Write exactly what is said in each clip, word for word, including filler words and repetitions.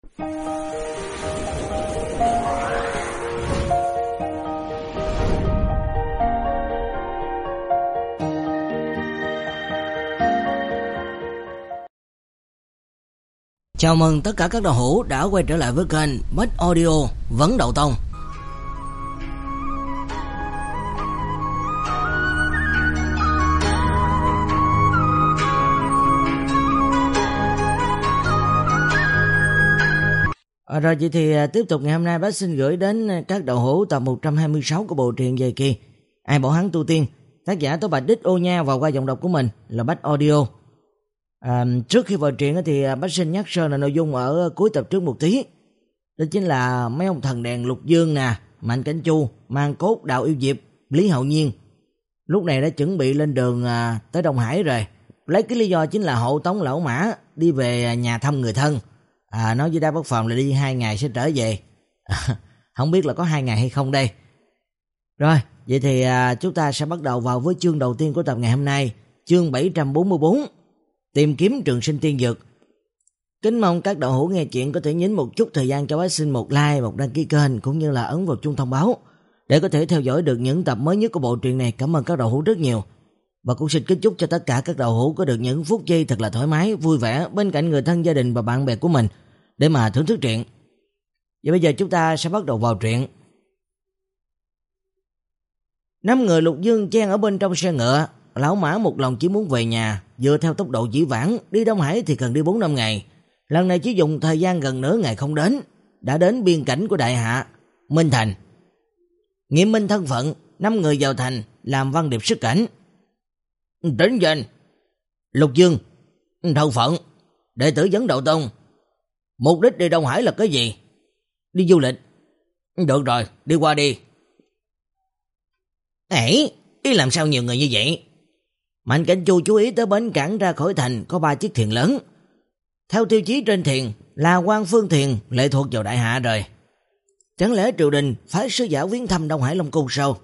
Chào mừng tất cả các đạo hữu đã quay trở lại với kênh Bách Audio Vấn Đậu Tông. À, rồi vậy thì tiếp tục ngày hôm nay bác xin gửi đến các đạo hữu tập một trăm hai mươi sáu của bộ truyện Dày Kỳ Ai Bảo Hắn Tu Tiên, tác giả Tố Bạch Đích Ô Nha, và qua giọng đọc của mình là Bách Audio. À, trước khi vào truyện thì bác xin nhắc sơ là nội dung ở cuối tập trước một tí. Đó chính là mấy ông thần đèn Lục Dương nè, Mạnh Cảnh Chu, Mang Cốt, Đào Yêu Diệp, Lý Hậu Nhiên lúc này đã chuẩn bị lên đường à, tới Đông Hải rồi. Lấy cái lý do chính là hộ tống lão Mã đi về nhà thăm người thân. À, nói với Đa Bất Phàm là đi hai ngày sẽ trở về. À, không biết là có hai ngày hay không đây. Rồi, vậy thì à, chúng ta sẽ bắt đầu vào với chương đầu tiên của tập ngày hôm nay, chương bảy trăm bốn mươi bốn. Tìm kiếm trường sinh tiên dược. Kính mong các đạo hữu nghe chuyện có thể nhấn một chút thời gian cho bác xin một like, một đăng ký kênh cũng như là ấn vào chuông thông báo để có thể theo dõi được những tập mới nhất của bộ truyện này. Cảm ơn các đạo hữu rất nhiều. Và cũng xin kính chúc cho tất cả các đạo hữu có được những phút giây thật là thoải mái, vui vẻ bên cạnh người thân, gia đình và bạn bè của mình để mà thưởng thức truyện. Và bây giờ chúng ta sẽ bắt đầu vào truyện. Năm người Lục Dương chen ở bên trong xe ngựa. Lão Mã một lòng chỉ muốn về nhà, dựa theo tốc độ dĩ vãng, đi Đông Hải thì cần đi bốn năm ngày. Lần này chỉ dùng thời gian gần nửa ngày không đến, đã đến biên cảnh của Đại Hạ, Minh Thành. Nghiệm minh thân phận, năm người vào thành, làm văn điệp xuất cảnh. Tính danh: Lục Dương. Thân phận: đệ tử Vấn Đậu Tông. Mục đích đi Đông Hải là cái gì? Đi du lịch. Được rồi, đi qua đi. Ấy, ý làm sao nhiều người như vậy? Mạnh Cảnh Chu chú ý tới bến cảng ra khỏi thành có ba chiếc thuyền lớn. Theo tiêu chí trên thuyền là Quan Phương Thuyền, lệ thuộc vào Đại Hạ rồi. Chẳng lẽ triều đình phái sứ giả viếng thăm Đông Hải Long Cung sao?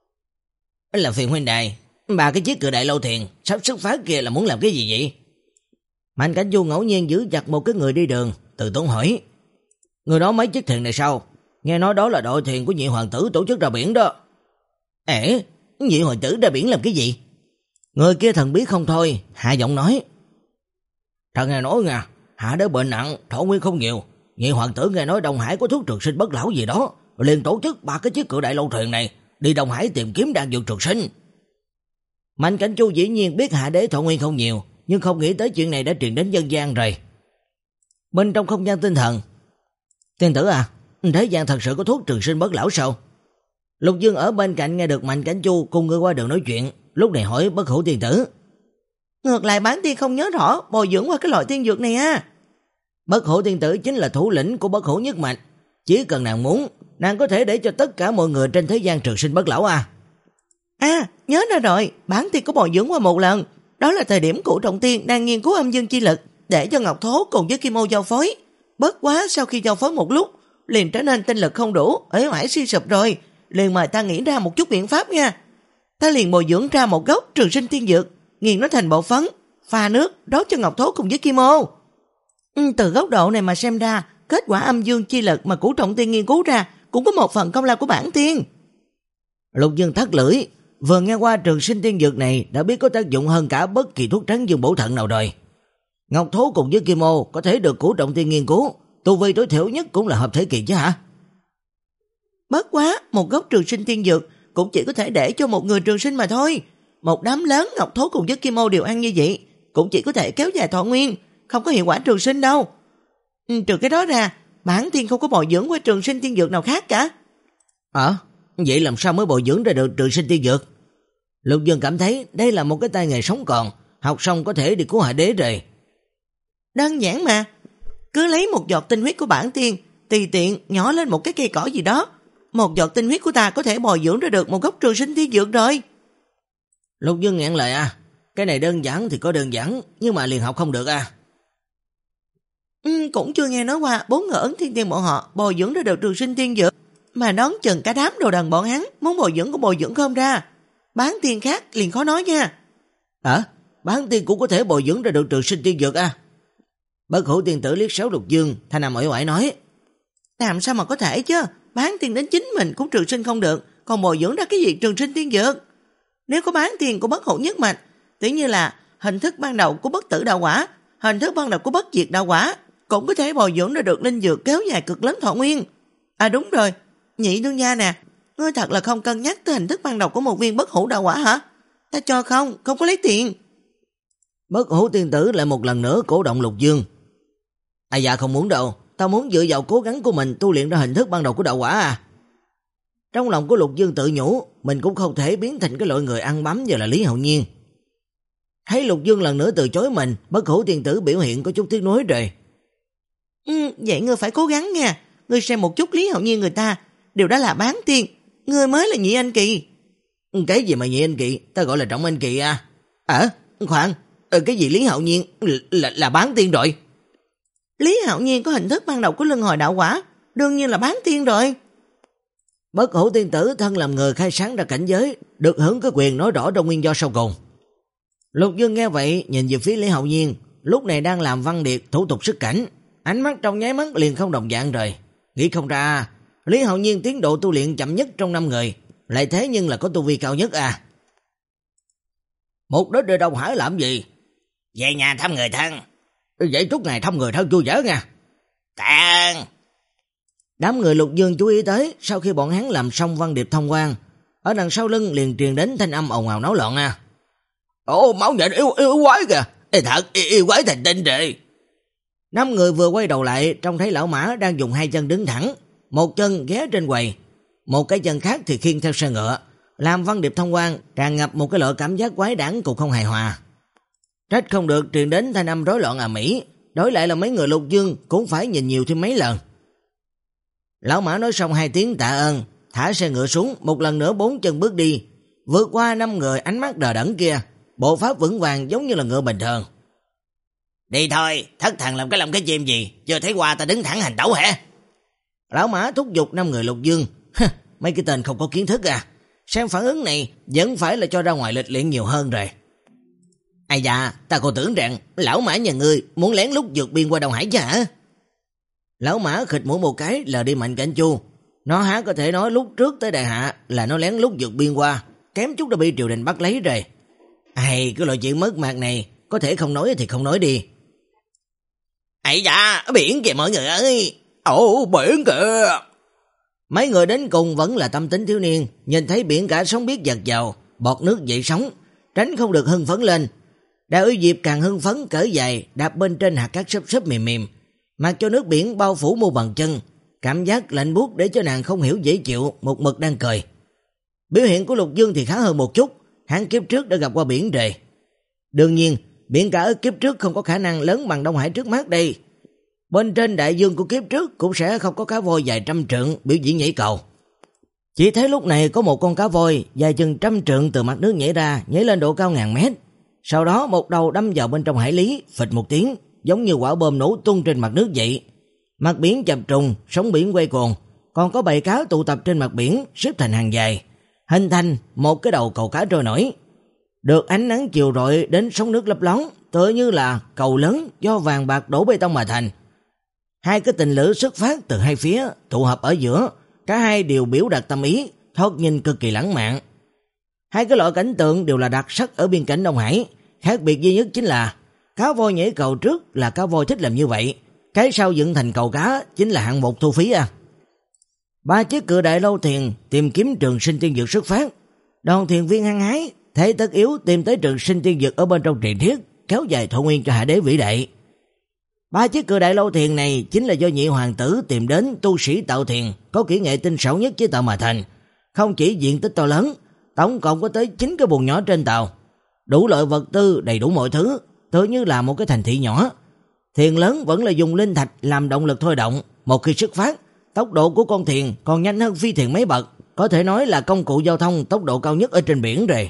Là phiền huynh đài, ba cái chiếc cự đại lâu thuyền sắp xuất phát kia là muốn làm cái gì vậy? Mạnh Cảnh Chu ngẫu nhiên giữ chặt một cái người đi đường, từ tốn hỏi: người đó mấy chiếc thuyền này sao? Nghe nói đó là đội thuyền của nhị hoàng tử tổ chức ra biển đó. Ê, nhị hoàng tử ra biển làm cái gì? Người kia thần bí không thôi, hạ giọng nói: Thần nghe nói nha, Hạ đế bệnh nặng, thọ nguyên không nhiều. Nhị hoàng tử nghe nói Đông Hải có thuốc trường sinh bất lão gì đó, liền tổ chức ba cái chiếc cự đại lâu thuyền này đi Đông Hải tìm kiếm đan dược trường sinh. Mạnh Cảnh Chu dĩ nhiên biết Hạ đế thọ nguyên không nhiều, nhưng không nghĩ tới chuyện này đã truyền đến dân gian rồi. Bên trong không gian tinh thần: Tiên tử à, thế gian thật sự có thuốc trường sinh bất lão sao? Lục Dương ở bên cạnh nghe được Mạnh Cảnh Chu cùng người qua đường nói chuyện, lúc này hỏi Bất Hủ tiên tử: ngược lại bản tiên không nhớ rõ bồi dưỡng qua cái loại tiên dược này à? Bất Hủ tiên tử chính là thủ lĩnh của Bất Hủ nhất mạch, chỉ cần nàng muốn, nàng có thể để cho tất cả mọi người trên thế gian trường sinh bất lão à. À, nhớ ra rồi, bản tiên có bồi dưỡng qua một lần, đó là thời điểm Cửu Trọng Tiên đang nghiên cứu âm dương chi lực để cho Ngọc Thố cùng với Kim Ô giao phối. Bất quá sau khi giao phối một lúc, liền trở nên tinh lực không đủ, uể oải suy sụp rồi, liền mời ta nghĩ ra một chút biện pháp nha. Ta liền bồi dưỡng ra một gốc trường sinh tiên dược, nghiền nó thành bộ phấn, pha nước, đốt cho Ngọc Thố cùng với Kim Ô. Ừ, từ góc độ này mà xem ra, kết quả âm dương chi lực mà Cửu Trọng Tiên nghiên cứu ra cũng có một phần công lao của bản tiên. Lục Dương thắt lưỡi, vừa nghe qua trường sinh tiên dược này đã biết có tác dụng hơn cả bất kỳ thuốc trắng dương bổ thận nào rồi. Ngọc Thố cùng với Kim Ô có thể được Cửu Trọng Tiên nghiên cứu, tu vi tối thiểu nhất cũng là hợp thể kỳ chứ hả? Bất quá, một gốc trường sinh tiên dược cũng chỉ có thể để cho một người trường sinh mà thôi. Một đám lớn Ngọc Thố cùng với Kim Ô đều ăn như vậy, cũng chỉ có thể kéo dài thọ nguyên, không có hiệu quả trường sinh đâu. Ừ, trừ cái đó ra, bản tiên không có bồi dưỡng qua trường sinh tiên dược nào khác cả. Ờ, à, vậy làm sao mới bồi dưỡng ra được trường sinh tiên dược? Lục Dương cảm thấy đây là một cái tay nghề sống còn, học xong có thể đi cứu Hạ đế rồi. Đơn giản mà, cứ lấy một giọt tinh huyết của bản tiên, tùy tiện nhỏ lên một cái cây cỏ gì đó, một giọt tinh huyết của ta có thể bồi dưỡng ra được một gốc trường sinh tiên dược rồi. Lục Dương ngẹn lời: à, cái này đơn giản thì có đơn giản, nhưng mà liền học không được à. Ừ, cũng chưa nghe nói qua bốn người Ấn Thiên Tiên bọn họ bồi dưỡng ra được trường sinh tiên dược, mà đón chừng cả đám đồ đần bọn hắn muốn bồi dưỡng cũng bồi dưỡng không ra. Bán tiên khác liền khó nói nha. Hả? À, bán tiên cũng có thể bồi dưỡng ra được trường sinh tiên dược à? Bất Hủ tiên tử liếc xéo Lục Dương, thanh âm uể oải nói: làm sao mà có thể chứ, bán tiền đến chính mình cũng trường sinh không được, còn bồi dưỡng ra cái gì trường sinh tiên dược? Nếu có bán tiền của Bất Hủ nhất mạch, tỉ như là hình thức ban đầu của Bất Tử Đạo Quả, hình thức ban đầu của Bất Diệt Đạo Quả, cũng có thể bồi dưỡng ra được linh dược kéo dài cực lớn thọ nguyên. À đúng rồi, Nhị đương gia nè, ngươi thật là không cân nhắc tới hình thức ban đầu của một viên Bất Hủ Đạo Quả hả? Ta cho không, không có lấy tiền. Bất Hủ tiên tử lại một lần nữa cổ động Lục Dương. À dạ không muốn đâu, tao muốn dựa vào cố gắng của mình tu luyện ra hình thức ban đầu của đạo quả à. Trong lòng của Lục Dương tự nhủ, mình cũng không thể biến thành cái loại người ăn bám như là Lý Hạo Nhiên. Thấy Lục Dương lần nữa từ chối mình, Bất Hủ tiên tử biểu hiện có chút tiếc nuối rồi. Ừ, vậy ngươi phải cố gắng nha, ngươi xem một chút Lý Hạo Nhiên người ta, điều đó là bán tiền, ngươi mới là Nhị Anh Kỳ. Cái gì mà Nhị Anh Kỳ, ta gọi là Trọng Anh Kỳ à? À, khoan, cái gì Lý Hạo Nhiên là, là, là bán tiên rồi? Lý Hạo Nhiên có hình thức ban đầu của luân hồi đạo quả, đương nhiên là bán tiên rồi. Bất Hủ tiên tử thân làm người khai sáng ra cảnh giới, được hưởng cái quyền nói rõ trong nguyên do sau cùng. Lục Dương nghe vậy, nhìn về phía Lý Hạo Nhiên, lúc này đang làm văn điệt thủ tục xuất cảnh, ánh mắt trong nháy mắt liền không đồng dạng rồi. Nghĩ không ra, Lý Hạo Nhiên tiến độ tu luyện chậm nhất trong năm người, lại thế nhưng là có tu vi cao nhất à. Mục đích đi Đông Hải làm gì? Về nhà thăm người thân. Vậy chúc ngày thăm người thân vui vẻ nha. Tạ ơn. Đám người Lục Dương chú ý tới, sau khi bọn hắn làm xong văn điệp thông quan, ở đằng sau lưng liền truyền đến thanh âm ồn ào náo loạn à. Ồ, máu nhện yêu yêu quái kìa. Ê, thật yêu, yêu quái thành tinh rồi. Năm người vừa quay đầu lại, trông thấy lão Mã đang dùng hai chân đứng thẳng, một chân ghé trên quầy, một cái chân khác thì khiêng theo xe ngựa, làm văn điệp thông quan tràn ngập một cái loại cảm giác quái đản cùng không hài hòa. Trách không được truyền đến thanh âm rối loạn ầm ĩ, đối lại là mấy người Lục Dương cũng phải nhìn nhiều thêm mấy lần. Lão Mã nói xong hai tiếng tạ ơn, thả xe ngựa xuống, một lần nữa bốn chân bước đi, vượt qua năm người ánh mắt đờ đẫn kia, bộ pháp vững vàng giống như là ngựa bình thường. Đi thôi, thất thần làm cái lòng cái chim gì, chưa thấy qua ta đứng thẳng hành tẩu hả? Lão Mã thúc giục năm người Lục Dương. Mấy cái tên không có kiến thức à, xem phản ứng này vẫn phải là cho ra ngoài lịch luyện nhiều hơn rồi. Ai dạ, ta còn tưởng rằng lão Mã nhà ngươi muốn lén lút vượt biên qua Đông Hải chứ hả? Lão Mã khịt mũi một cái là đi Mạnh Cảnh Chu. Nó há có thể nói lúc trước tới đại hạ là nó lén lút vượt biên qua, kém chút đã bị triều đình bắt lấy rồi. Ai, cái loại chuyện mất mát này có thể không nói thì không nói đi. Ai dạ, biển kìa mọi người ơi. Ồ, biển kìa. Mấy người đến cùng vẫn là tâm tính thiếu niên, nhìn thấy biển cả sóng biết giật vào, bọt nước dậy sóng, tránh không được hưng phấn lên. Đại Uy Diệp càng hưng phấn cỡ dài, đạp bên trên hạt cát xốp xốp mềm mềm, mặc cho nước biển bao phủ mu bàn chân, cảm giác lạnh buốt để cho nàng không hiểu dễ chịu, một mực đang cười. Biểu hiện của Lục Dương thì khá hơn một chút, hắn kiếp trước đã gặp qua biển rồi. Đương nhiên, biển cả ở kiếp trước không có khả năng lớn bằng Đông Hải trước mắt đây. Bên trên đại dương của kiếp trước cũng sẽ không có cá voi dài trăm trượng biểu diễn nhảy cầu. Chỉ thấy lúc này có một con cá voi dài chừng trăm trượng từ mặt nước nhảy ra, nhảy lên độ cao ngàn mét. Sau đó một đầu đâm vào bên trong hải lý, phịch một tiếng, giống như quả bom nổ tung trên mặt nước vậy. Mặt biển chập trùng, sóng biển quay cuồng, còn có bầy cá tụ tập trên mặt biển, xếp thành hàng dài, hình thành một cái đầu cầu cá trôi nổi. Được ánh nắng chiều rọi đến sóng nước lấp lóng, tựa như là cầu lớn do vàng bạc đổ bê tông mà thành. Hai cái tình lữ xuất phát từ hai phía, tụ hợp ở giữa, cả hai đều biểu đạt tâm ý, thoạt nhìn cực kỳ lãng mạn. Hai cái loại cảnh tượng đều là đặc sắc ở biên cảnh Đông Hải, khác biệt duy nhất chính là cá voi nhảy cầu trước là cá voi thích làm như vậy, cái sau dựng thành cầu cá chính là hạng mục thu phí à. Ba chiếc cự đại lâu thuyền tìm kiếm trường sinh tiên dược xuất phát, đoàn thuyền viên hăng hái, thế tất yếu tìm tới trường sinh tiên dược ở bên trong truyền thuyết, kéo dài thọ nguyên cho hạ đế vĩ đại. Ba chiếc cự đại lâu thuyền này chính là do nhị hoàng tử tìm đến tu sĩ tạo thuyền có kỹ nghệ tinh xảo nhất chế tạo mà thành, không chỉ diện tích to lớn, tổng cộng có tới chín cái buồng nhỏ trên tàu, đủ loại vật tư đầy đủ mọi thứ, tựa như là một cái thành thị nhỏ. Thuyền lớn vẫn là dùng linh thạch làm động lực thôi động, một khi xuất phát, tốc độ của con thuyền còn nhanh hơn phi thuyền mấy bậc, có thể nói là công cụ giao thông tốc độ cao nhất ở trên biển rồi.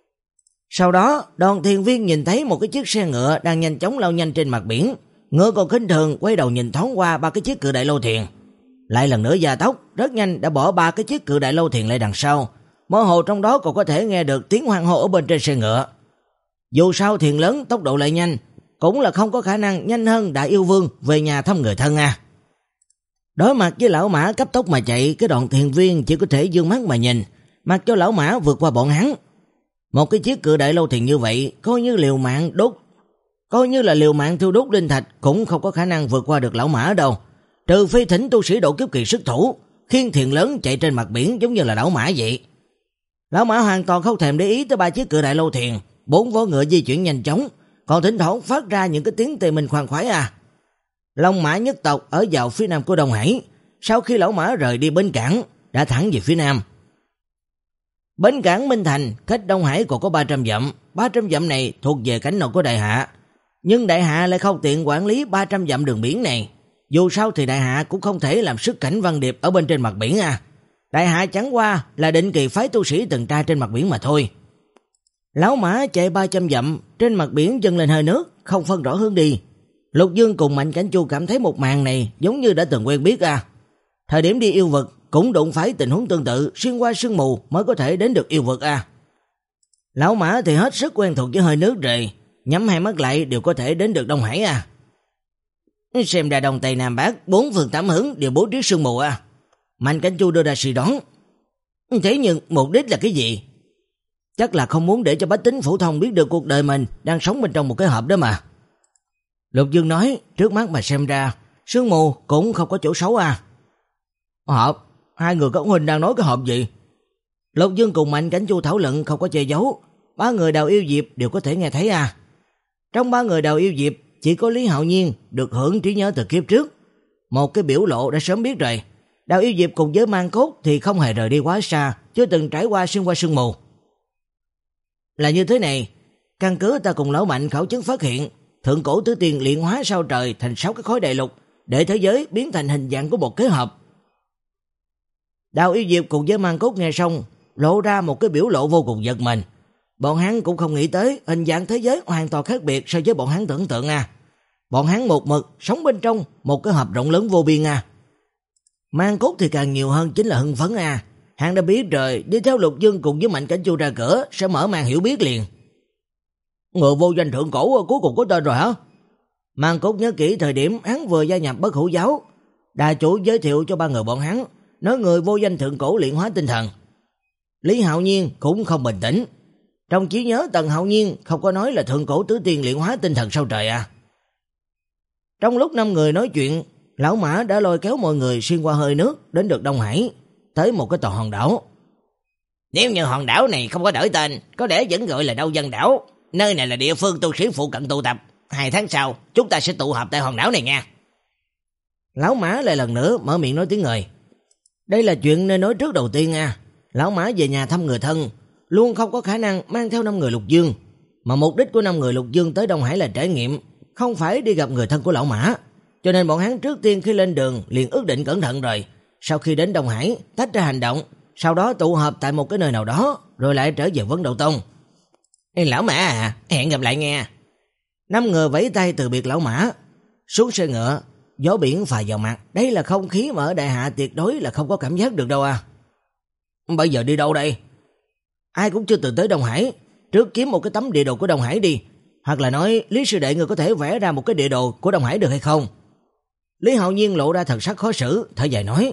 Sau đó, đoàn thuyền viên nhìn thấy một cái chiếc xe ngựa đang nhanh chóng lao nhanh trên mặt biển, ngựa còn khinh thường quay đầu nhìn thoáng qua ba cái chiếc cự đại lâu thuyền, lại lần nữa gia tốc, rất nhanh đã bỏ ba cái chiếc cự đại lâu thuyền lại đằng sau. Mơ hồ trong đó còn có thể nghe được tiếng hoan hô ở bên trên xe ngựa. Dù sao thuyền lớn tốc độ lại nhanh, cũng là không có khả năng nhanh hơn Đại Yêu Vương về nhà thăm người thân à. Đối mặt với lão mã cấp tốc mà chạy, cái đoàn thuyền viên chỉ có thể dương mắt mà nhìn, mặc cho lão mã vượt qua bọn hắn. Một cái chiếc cự đại lâu thuyền như vậy, coi như liều mạng đốt, coi như là liều mạng thiêu đốt linh thạch cũng không có khả năng vượt qua được lão mã đâu. Trừ phi thỉnh tu sĩ độ kiếp kỳ xuất thủ, khiên thuyền lớn chạy trên mặt biển giống như là lão mã vậy. Lão mã hoàn toàn không thèm để ý tới ba chiếc cự đại lâu thuyền, bốn vó ngựa di chuyển nhanh chóng, còn thỉnh thoảng phát ra những cái tiếng tê mình khoan khoái à. Long Mã nhất tộc ở vào phía nam của Đông Hải, sau khi lão mã rời đi bến cảng, đã thẳng về phía nam. Bến cảng Minh Thành cách Đông Hải còn có ba trăm dặm, ba trăm dặm này thuộc về cánh nội của Đại Hạ, nhưng Đại Hạ lại không tiện quản lý ba trăm dặm đường biển này. Dù sao thì Đại Hạ cũng không thể làm sức cảnh Văn Điệp ở bên trên mặt biển à. Đại Hạ chẳng qua là định kỳ phái tu sĩ tuần tra trên mặt biển mà thôi. Lão mã chạy ba trăm dặm, trên mặt biển dâng lên hơi nước, không phân rõ hướng đi. Lục Dương cùng Mạnh Cảnh Chu cảm thấy một màn này giống như đã từng quen biết à. Thời điểm đi yêu vực cũng đụng phải tình huống tương tự, xuyên qua sương mù mới có thể đến được yêu vực à. Lão mã thì hết sức quen thuộc với hơi nước rồi, nhắm hai mắt lại đều có thể đến được Đông Hải à. Xem ra Đông Tây Nam Bắc bốn phương tám hướng đều bố trí sương mù à. Mạnh Cảnh Chu đưa ra suy đoán. Thế nhưng mục đích là cái gì? Chắc là không muốn để cho bách tính phổ thông biết được cuộc đời mình đang sống bên trong một cái hộp đó mà. Lục Dương nói, trước mắt mà xem ra, sương mù cũng không có chỗ xấu à. Hộp? Hai người các huynh đang nói cái hộp gì? Lục Dương cùng Mạnh Cảnh Chu thảo luận không có che giấu, ba người Đào Yêu Diệp đều có thể nghe thấy à. Trong ba người Đào Yêu Diệp, chỉ có Lý Hạo Nhiên được hưởng trí nhớ từ kiếp trước. Một cái biểu lộ đã sớm biết rồi. Đào Yêu Diệp cùng với Mang Cốt thì không hề rời đi quá xa, chưa từng trải qua xuyên qua sương mù. Là như thế này, căn cứ ta cùng lão Mạnh khảo chứng phát hiện, thượng cổ tứ tiên luyện hóa sao trời thành sáu cái khối đại lục, để thế giới biến thành hình dạng của một cái hộp. Đào Yêu Diệp cùng với Mang Cốt nghe xong, lộ ra một cái biểu lộ vô cùng giật mình. Bọn hắn cũng không nghĩ tới hình dạng thế giới hoàn toàn khác biệt so với bọn hắn tưởng tượng à. Bọn hắn một mực sống bên trong một cái hộp rộng lớn vô biên à. Mang Cốt thì càng nhiều hơn chính là hưng phấn à. Hắn đã biết rồi, đi theo Lục Dương cùng với Mạnh Cảnh Chu ra cửa sẽ mở màn hiểu biết liền. Người vô danh thượng cổ cuối cùng có tên rồi hả? Mang Cốt nhớ kỹ thời điểm hắn vừa gia nhập Bất Hủ giáo, đà chủ giới thiệu cho ba người bọn hắn, nói người vô danh thượng cổ luyện hóa tinh thần. Lý Hạo Nhiên cũng không bình tĩnh. Trong trí nhớ Tần Hạo Nhiên không có nói là thượng cổ tứ tiên luyện hóa tinh thần sao trời à. Trong lúc năm người nói chuyện, lão mã đã lôi kéo mọi người xuyên qua hơi nước đến được Đông Hải, tới một cái tòa hòn đảo. Nếu như hòn đảo này không có đổi tên, có lẽ vẫn gọi là Đâu Dân đảo. Nơi này là địa phương tu sĩ phụ cận tụ tập. Hai tháng sau chúng ta sẽ tụ họp tại hòn đảo này nha. Lão mã lại lần nữa mở miệng nói tiếng người. Đây là chuyện nên nói trước đầu tiên à. Lão mã về nhà thăm người thân, luôn không có khả năng mang theo năm người Lục Dương, mà mục đích của năm người Lục Dương tới Đông Hải là trải nghiệm, không phải đi gặp người thân của lão mã. Cho nên bọn hắn trước tiên khi lên đường liền ước định cẩn thận rồi, sau khi đến Đông Hải tách ra hành động, sau đó tụ họp tại một cái nơi nào đó, rồi lại trở về Vấn Đầu Tông. Ê, lão mã à, hẹn gặp lại nghe. Năm người vẫy tay từ biệt lão mã, xuống xe ngựa, gió biển phà vào mặt. Đây là không khí mà ở Đại Hạ tuyệt đối là không có cảm giác được đâu à. Bây giờ đi đâu đây? Ai cũng chưa từng tới Đông Hải, trước kiếm một cái tấm địa đồ của Đông Hải đi. Hoặc là nói Lý sư đệ người có thể vẽ ra một cái địa đồ của Đông Hải được hay không? Lý Hạo Nhiên lộ ra thần sắc khó xử, thở dài nói.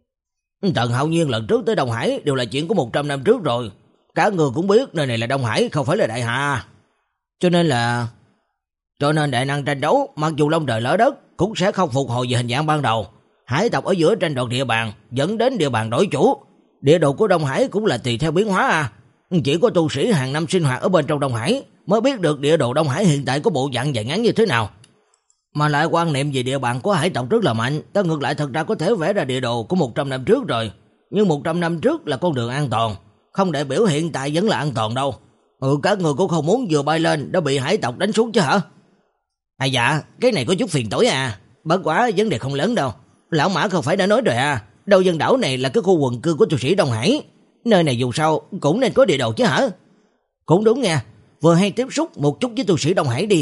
Tần Hạo Nhiên lần trước tới Đông Hải đều là chuyện của một trăm năm trước rồi. Cả người cũng biết nơi này là Đông Hải, không phải là Đại Hạ. Cho nên là... Cho nên đại năng tranh đấu, mặc dù long trời lỡ đất, cũng sẽ không phục hồi về hình dạng ban đầu. Hải tộc ở giữa tranh đoạt địa bàn, dẫn đến địa bàn đổi chủ. Địa đồ của Đông Hải cũng là tùy theo biến hóa à. Chỉ có tu sĩ hàng năm sinh hoạt ở bên trong Đông Hải mới biết được địa đồ Đông Hải hiện tại có bộ dạng dài ngắn như thế nào. Mà lại quan niệm về địa bàn của hải tộc rất là mạnh. Ta ngược lại thật ra có thể vẽ ra địa đồ của một trăm năm trước rồi. Nhưng một trăm năm trước là con đường an toàn, không đại biểu hiện tại vẫn là an toàn đâu. Ừ, các người cũng không muốn vừa bay lên đã bị hải tộc đánh xuống chứ hả? À dạ, cái này có chút phiền toái à. Bất quá vấn đề không lớn đâu. Lão mã không phải đã nói rồi à, Đâu Dân đảo này là cái khu quần cư của tu sĩ Đông Hải. Nơi này dù sao cũng nên có địa đồ chứ hả? Cũng đúng nha, vừa hay tiếp xúc một chút với tu sĩ Đông Hải đi.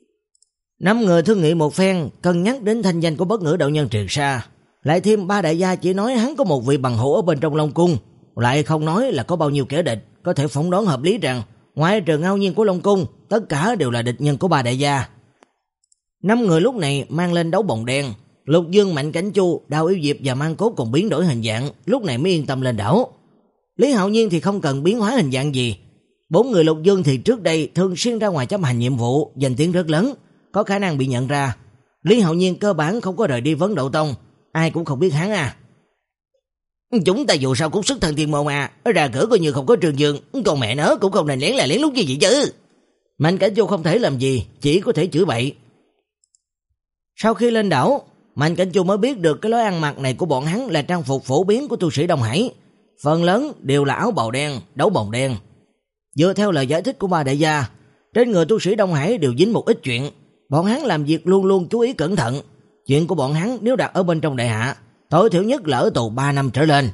Năm người thương nghị một phen, cân nhắc đến thanh danh của Bất Ngữ đạo nhân truyền xa, lại thêm ba đại gia chỉ nói hắn có một vị bằng hữu ở bên trong Long Cung, lại không nói là có bao nhiêu kẻ địch, có thể phỏng đoán hợp lý rằng ngoài trừ Ngao Nhiên của Long Cung, tất cả đều là địch nhân của ba đại gia. Năm người lúc này mang lên đấu bồng đen. Lục Dương, Mạnh Cảnh Chu, Đao Yêu Diệp và Mang Cốt còn biến đổi hình dạng, lúc này mới yên tâm lên đảo. Lý Hạo Nhiên thì không cần biến hóa hình dạng gì. Bốn người Lục Dương thì trước đây thường xuyên ra ngoài chấp hành nhiệm vụ, danh tiếng rất lớn, có khả năng bị nhận ra. Lý Hạo Nhiên cơ bản không có rời đi Vấn Đậu Tông, ai cũng không biết hắn à. Chúng ta dù sao cũng xuất thân thiên môn à, ra cửa coi như không có Trường Dương, còn mẹ nó cũng không nên lén là lén lúc như vậy chứ. Mạnh Cảnh Chu không thể làm gì, chỉ có thể chửi bậy. Sau khi lên đảo, Mạnh Cảnh Chu mới biết được cái lối ăn mặc này của bọn hắn là trang phục phổ biến của tu sĩ Đông Hải, phần lớn đều là áo bào đen, đấu bồng đen. Dựa theo lời giải thích của ba đại gia, trên người tu sĩ Đông Hải đều dính một ít chuyện, bọn hắn làm việc luôn luôn chú ý cẩn thận. Chuyện của bọn hắn nếu đặt ở bên trong đại hạ, tối thiểu nhất là ở tù ba năm trở lên.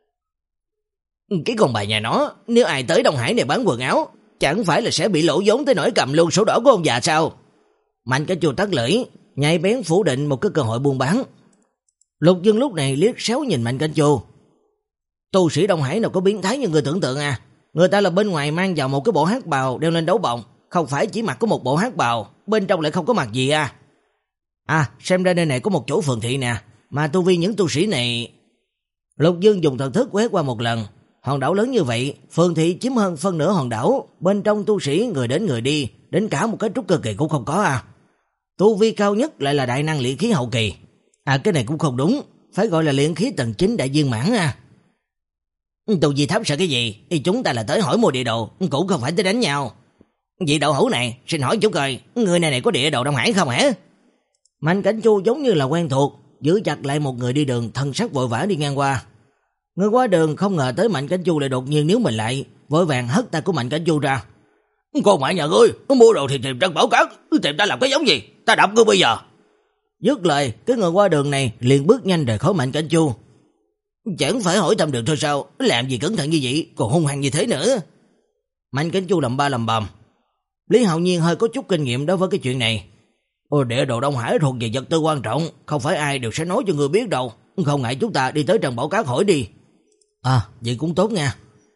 Cái con bà nhà nó, nếu ai tới Đông Hải này bán quần áo, chẳng phải là sẽ bị lỗ vốn tới nỗi cầm luôn sổ đỏ của ông già sao? Mạnh Cảnh Chu tắt lưỡi, nhạy bén phủ định một cái cơ hội buôn bán. Lục Dương lúc này liếc xéo nhìn Mạnh Cảnh Chu. Tu sĩ Đông Hải nào có biến thái như người tưởng tượng à? Người ta là bên ngoài mang vào một cái bộ hắc bào đeo lên đấu bồng, không phải chỉ mặc có một bộ hắc bào, bên trong lại không có mặc gì à? À, xem ra nơi này có một chỗ phường thị nè, mà tu vi những tu sĩ này... Lục Dương dùng thần thức quét qua một lần. Hòn đảo lớn như vậy, phường thị chiếm hơn phân nửa hòn đảo, bên trong tu sĩ người đến người đi, đến cả một cái trúc cơ kỳ cũng không có à. Tu vi cao nhất lại là đại năng luyện khí hậu kỳ. À, cái này cũng không đúng, phải gọi là luyện khí tầng chín đại viên mãn à. Tu vi thấp sợ cái gì? Chúng ta là tới hỏi mua địa đồ, cũng không phải tới đánh nhau. Vị đậu hữu này, xin hỏi chú coi, người này này có địa đồ Đông Hải không hả? Mạnh Cảnh Chu giống như là quen thuộc, giữ chặt lại một người đi đường, thân sắc vội vã đi ngang qua. Người qua đường không ngờ tới Mạnh Cảnh Chu lại đột nhiên níu mình lại, vội vàng hất tay của Mạnh Cảnh Chu ra. Con mẹ nhà ngươi, mua đồ thì tìm Trân Bảo Cát, tìm ta làm cái giống gì? Ta đập ngươi bây giờ. Dứt lời, cái người qua đường này liền bước nhanh rời khỏi Mạnh Cảnh Chu. Chẳng phải hỏi thăm đường thôi sao, làm gì cẩn thận như vậy, còn hung hăng như thế nữa. Mạnh Cảnh Chu lầm ba lầm bầm. Lý Hạo Nhiên hơi có chút kinh nghiệm đối với cái chuyện này. Ồ, địa đồ Đông Hải thuộc về vật tư quan trọng, không phải ai đều sẽ nói cho người biết đâu. Không ngại chúng ta đi tới Trân Bảo Cát hỏi đi. À, vậy cũng tốt nha.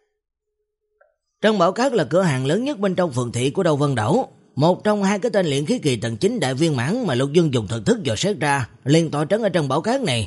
Trân Bảo Cát là cửa hàng lớn nhất bên trong phường thị của Đâu Vân Đảo, một trong hai cái tên luyện khí kỳ tầng chín đại viên mãn mà Lục Dương dùng thần thức dò xét ra, liền tọa trấn ở Trân Bảo Cát này.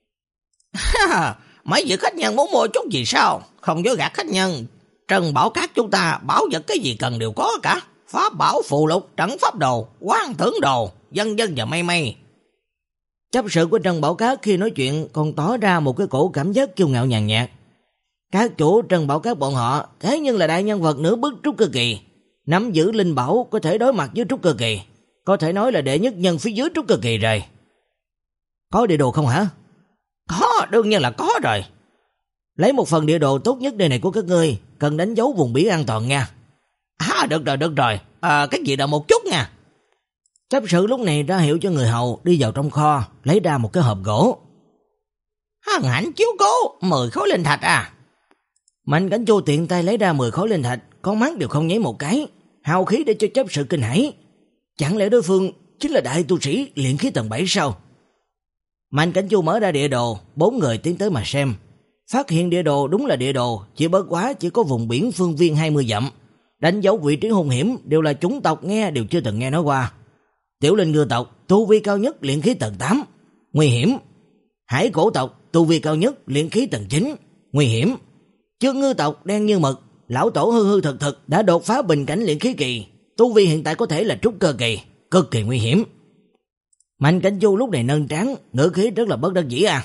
Mấy vị khách nhân muốn mua chút gì sao? Không dối gạt khách nhân, Trân Bảo Cát chúng ta bảo vật cái gì cần đều có cả. Pháp bảo, phù lục, trận pháp đồ, quan tưởng đồ, dân dân và may may. Chấp sự của Trân Bảo Cát khi nói chuyện còn tỏ ra một cái cổ cảm giác kiêu ngạo nhàn nhạt. Các chủ Trân Bảo Cát bọn họ thế nhưng là đại nhân vật nửa bước trúc cơ kỳ, nắm giữ linh bảo có thể đối mặt với trúc cơ kỳ, có thể nói là đệ nhất nhân phía dưới trúc cơ kỳ rồi. Có địa đồ không hả? Có, đương nhiên là có rồi. Lấy một phần địa đồ tốt nhất nơi này của các ngươi, cần đánh dấu vùng biển an toàn nha. À, được rồi, được rồi, à, cái gì đâu một chút nha. Chấp sự lúc này ra hiệu cho người hầu đi vào trong kho, lấy ra một cái hộp gỗ. Hân hạnh chiếu cố, mười khối linh thạch à. Mạnh Cảnh Chu tiện tay lấy ra mười khối linh thạch, con mắt đều không nháy một cái, hào khí để cho chấp sự kinh hãi. Chẳng lẽ đối phương chính là đại tu sĩ luyện khí tầng bảy sao? Mạnh Cảnh Chu mở ra địa đồ, bốn người tiến tới mà xem. Phát hiện địa đồ đúng là địa đồ, chỉ bất quá chỉ có vùng biển phương viên hai mươi dặm. Đánh dấu vị trí hung hiểm đều là chủng tộc nghe đều chưa từng nghe nói qua. Tiểu linh ngư tộc, tu vi cao nhất luyện khí tầng tám, nguy hiểm. Hải cổ tộc, tu vi cao nhất luyện khí tầng chín, nguy hiểm. Chương ngư tộc đen như mực, lão tổ hư hư thực thực đã đột phá bình cảnh luyện khí kỳ, tu vi hiện tại có thể là trúc cơ kỳ, cực kỳ nguy hiểm. Mạnh Cảnh Chu lúc này nâng trán, ngữ khí rất là bất đắc dĩ à.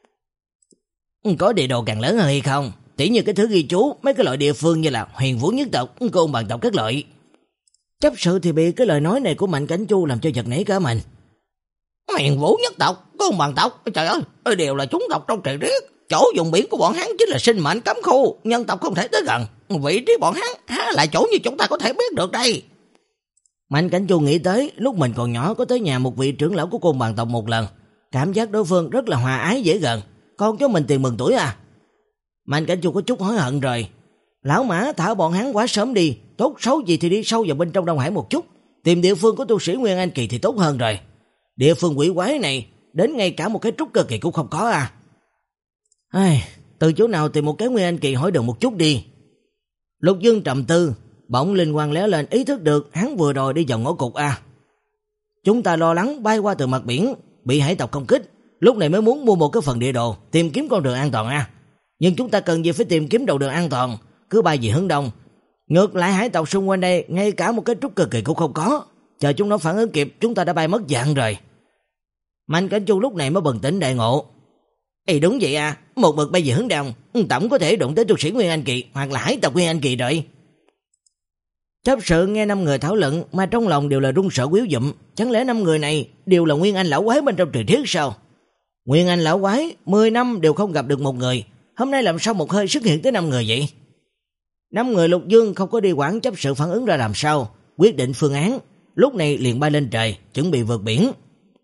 Có địa đồ càng lớn hơn hay không? Tỉ như cái thứ ghi chú mấy cái loại địa phương như là Huyền Vũ nhất tộc, Côn Bằng tộc các loại. Chấp sự thì bị cái lời nói này của Mạnh Cảnh Chu làm cho giật nảy cả mình. Huyền Vũ nhất tộc, Côn Bằng tộc, trời ơi, đều là chúng tộc trong truyền thuyết. Chỗ vùng biển của bọn hắn chính là sinh mệnh cấm khu, nhân tộc không thể tới gần. Vị trí bọn hắn há là chỗ như chúng ta có thể biết được đây. Mạnh Cảnh Chu nghĩ tới lúc mình còn nhỏ có tới nhà một vị trưởng lão của Côn Bằng tộc một lần, cảm giác đối phương rất là hòa ái dễ gần, con cho mình tiền mừng tuổi à. Mạnh Cảnh Chu có chút hối hận rồi. Lão Mã thả bọn hắn quá sớm đi, tốt xấu gì thì đi sâu vào bên trong Đông Hải một chút, tìm địa phương của tu sĩ Nguyên Anh kỳ thì tốt hơn rồi. Địa phương quỷ quái này đến ngay cả một cái trúc cơ kỳ cũng không có à. Ai, từ chỗ nào tìm một cái Nguyên Anh kỳ hỏi được một chút đi. Lục Dương trầm tư, bỗng linh quang lóe lên, ý thức được hắn vừa rồi đi vào ngõ cụt a. Chúng ta lo lắng bay qua từ mặt biển, bị hải tộc công kích, lúc này mới muốn mua một cái phần địa đồ, tìm kiếm con đường an toàn à. Nhưng chúng ta cần gì phải tìm kiếm đầu đường an toàn, cứ bay về hướng đông. Ngược lại hải tộc xung quanh đây, ngay cả một cái trúc cơ kỳ cũng không có. Chờ chúng nó phản ứng kịp, chúng ta đã bay mất dạng rồi. Mạnh Cảnh Chu lúc này mới bừng tỉnh đại ngộ. Ê đúng vậy à, một mực bay về hướng đông, tổng có thể đụng tới tu sĩ Nguyên Anh Kỳ hoặc là hải tộc Nguyên Anh Kỳ rồi. Chấp sự nghe năm người thảo luận mà trong lòng đều là run sợ quýu dụm, chẳng lẽ năm người này đều là Nguyên Anh lão quái bên trong truyền thuyết sao? Nguyên Anh lão quái mười năm đều không gặp được một người, hôm nay làm sao một hơi xuất hiện tới năm người vậy? Năm người Lục Dương không có đi quản chấp sự phản ứng ra làm sao, quyết định phương án, lúc này liền bay lên trời, chuẩn bị vượt biển.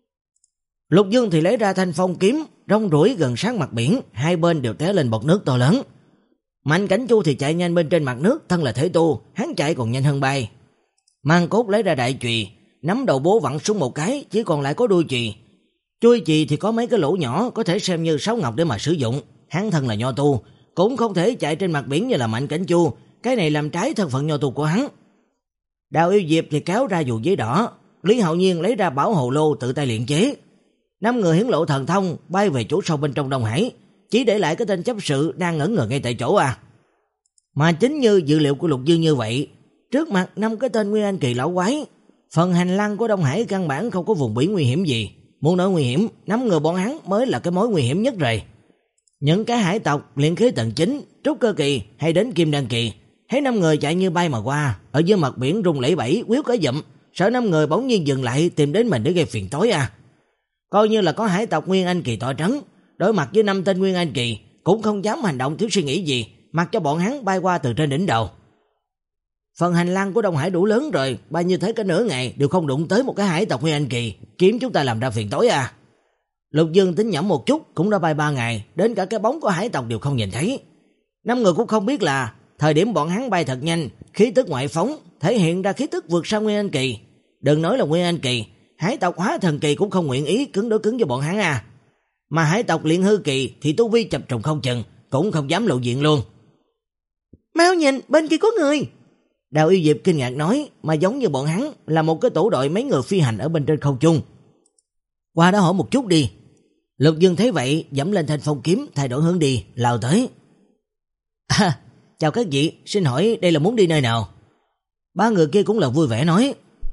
Lục Dương thì lấy ra thanh phong kiếm, rong ruổi gần sát mặt biển, hai bên đều té lên bọt nước to lớn. Mạnh Cảnh Chu thì chạy nhanh bên trên mặt nước, thân là thể tu, hắn chạy còn nhanh hơn bay. Mang Cốt lấy ra đại chùy, nắm đầu bố vặn xuống một cái, chỉ còn lại có đuôi chùy. Chui chùy thì có mấy cái lỗ nhỏ, có thể xem như sáo ngọc để mà sử dụng. Hắn thân là nho tu, cũng không thể chạy trên mặt biển như là Mạnh Cảnh Chu, cái này làm trái thân phận nho tu của hắn. Đào Yêu Diệp thì kéo ra dù giấy đỏ, Lý Hạo Nhiên lấy ra bảo hồ lô tự tay luyện chế. Năm người hiển lộ thần thông bay về chỗ sâu bên trong Đông Hải, chỉ để lại cái tên chấp sự đang ngẩn ngơ ngay tại chỗ à. Mà chính như dự liệu của Lục Dương như vậy, trước mặt năm cái tên Nguyên Anh Kỳ lão quái, phần hành lang của Đông Hải căn bản không có vùng biển nguy hiểm gì. Muốn nói nguy hiểm, năm người bọn hắn mới là cái mối nguy hiểm nhất rồi. Những cái hải tộc luyện khí tầng chín, trúc cơ kỳ hay đến kim đan kỳ, thấy năm người chạy như bay mà qua, ở dưới mặt biển rung lẩy bẩy, quýu cả dụm, sợ năm người bỗng nhiên dừng lại tìm đến mình để gây phiền toái à. Coi như là có hải tộc Nguyên Anh Kỳ tọa trấn, đối mặt với năm tên Nguyên Anh Kỳ cũng không dám hành động thiếu suy nghĩ gì, mặc cho bọn hắn bay qua từ trên đỉnh đầu. Phần hành lang của Đông Hải đủ lớn rồi, bay như thế cả nửa ngày đều không đụng tới một cái hải tộc Nguyên Anh Kỳ, kiếm chúng ta làm ra phiền toái à. Lục Dương tính nhẩm một chút, cũng đã bay ba ngày, đến cả cái bóng của hải tộc đều không nhìn thấy. Năm người cũng không biết là thời điểm bọn hắn bay thật nhanh, khí tức ngoại phóng thể hiện ra khí tức vượt xa Nguyên Anh Kỳ. Đừng nói là Nguyên Anh Kỳ, hải tộc Hóa Thần Kỳ cũng không nguyện ý cứng đối cứng với bọn hắn à. Mà hải tộc Luyện Hư Kỳ thì tu vi chập trùng không chừng, cũng không dám lộ diện luôn. Mau nhìn, bên kia có người. Đào Yêu Diệp kinh ngạc nói, mà giống như bọn hắn là một cái tổ đội mấy người phi hành ở bên trên không trung. Qua đó hỏi một chút đi. Lục Dương thấy vậy, dẫm lên thanh phong kiếm, thay đổi hướng đi, lao tới. À, chào các vị, xin hỏi đây là muốn đi nơi nào? Ba người kia cũng là vui vẻ nói.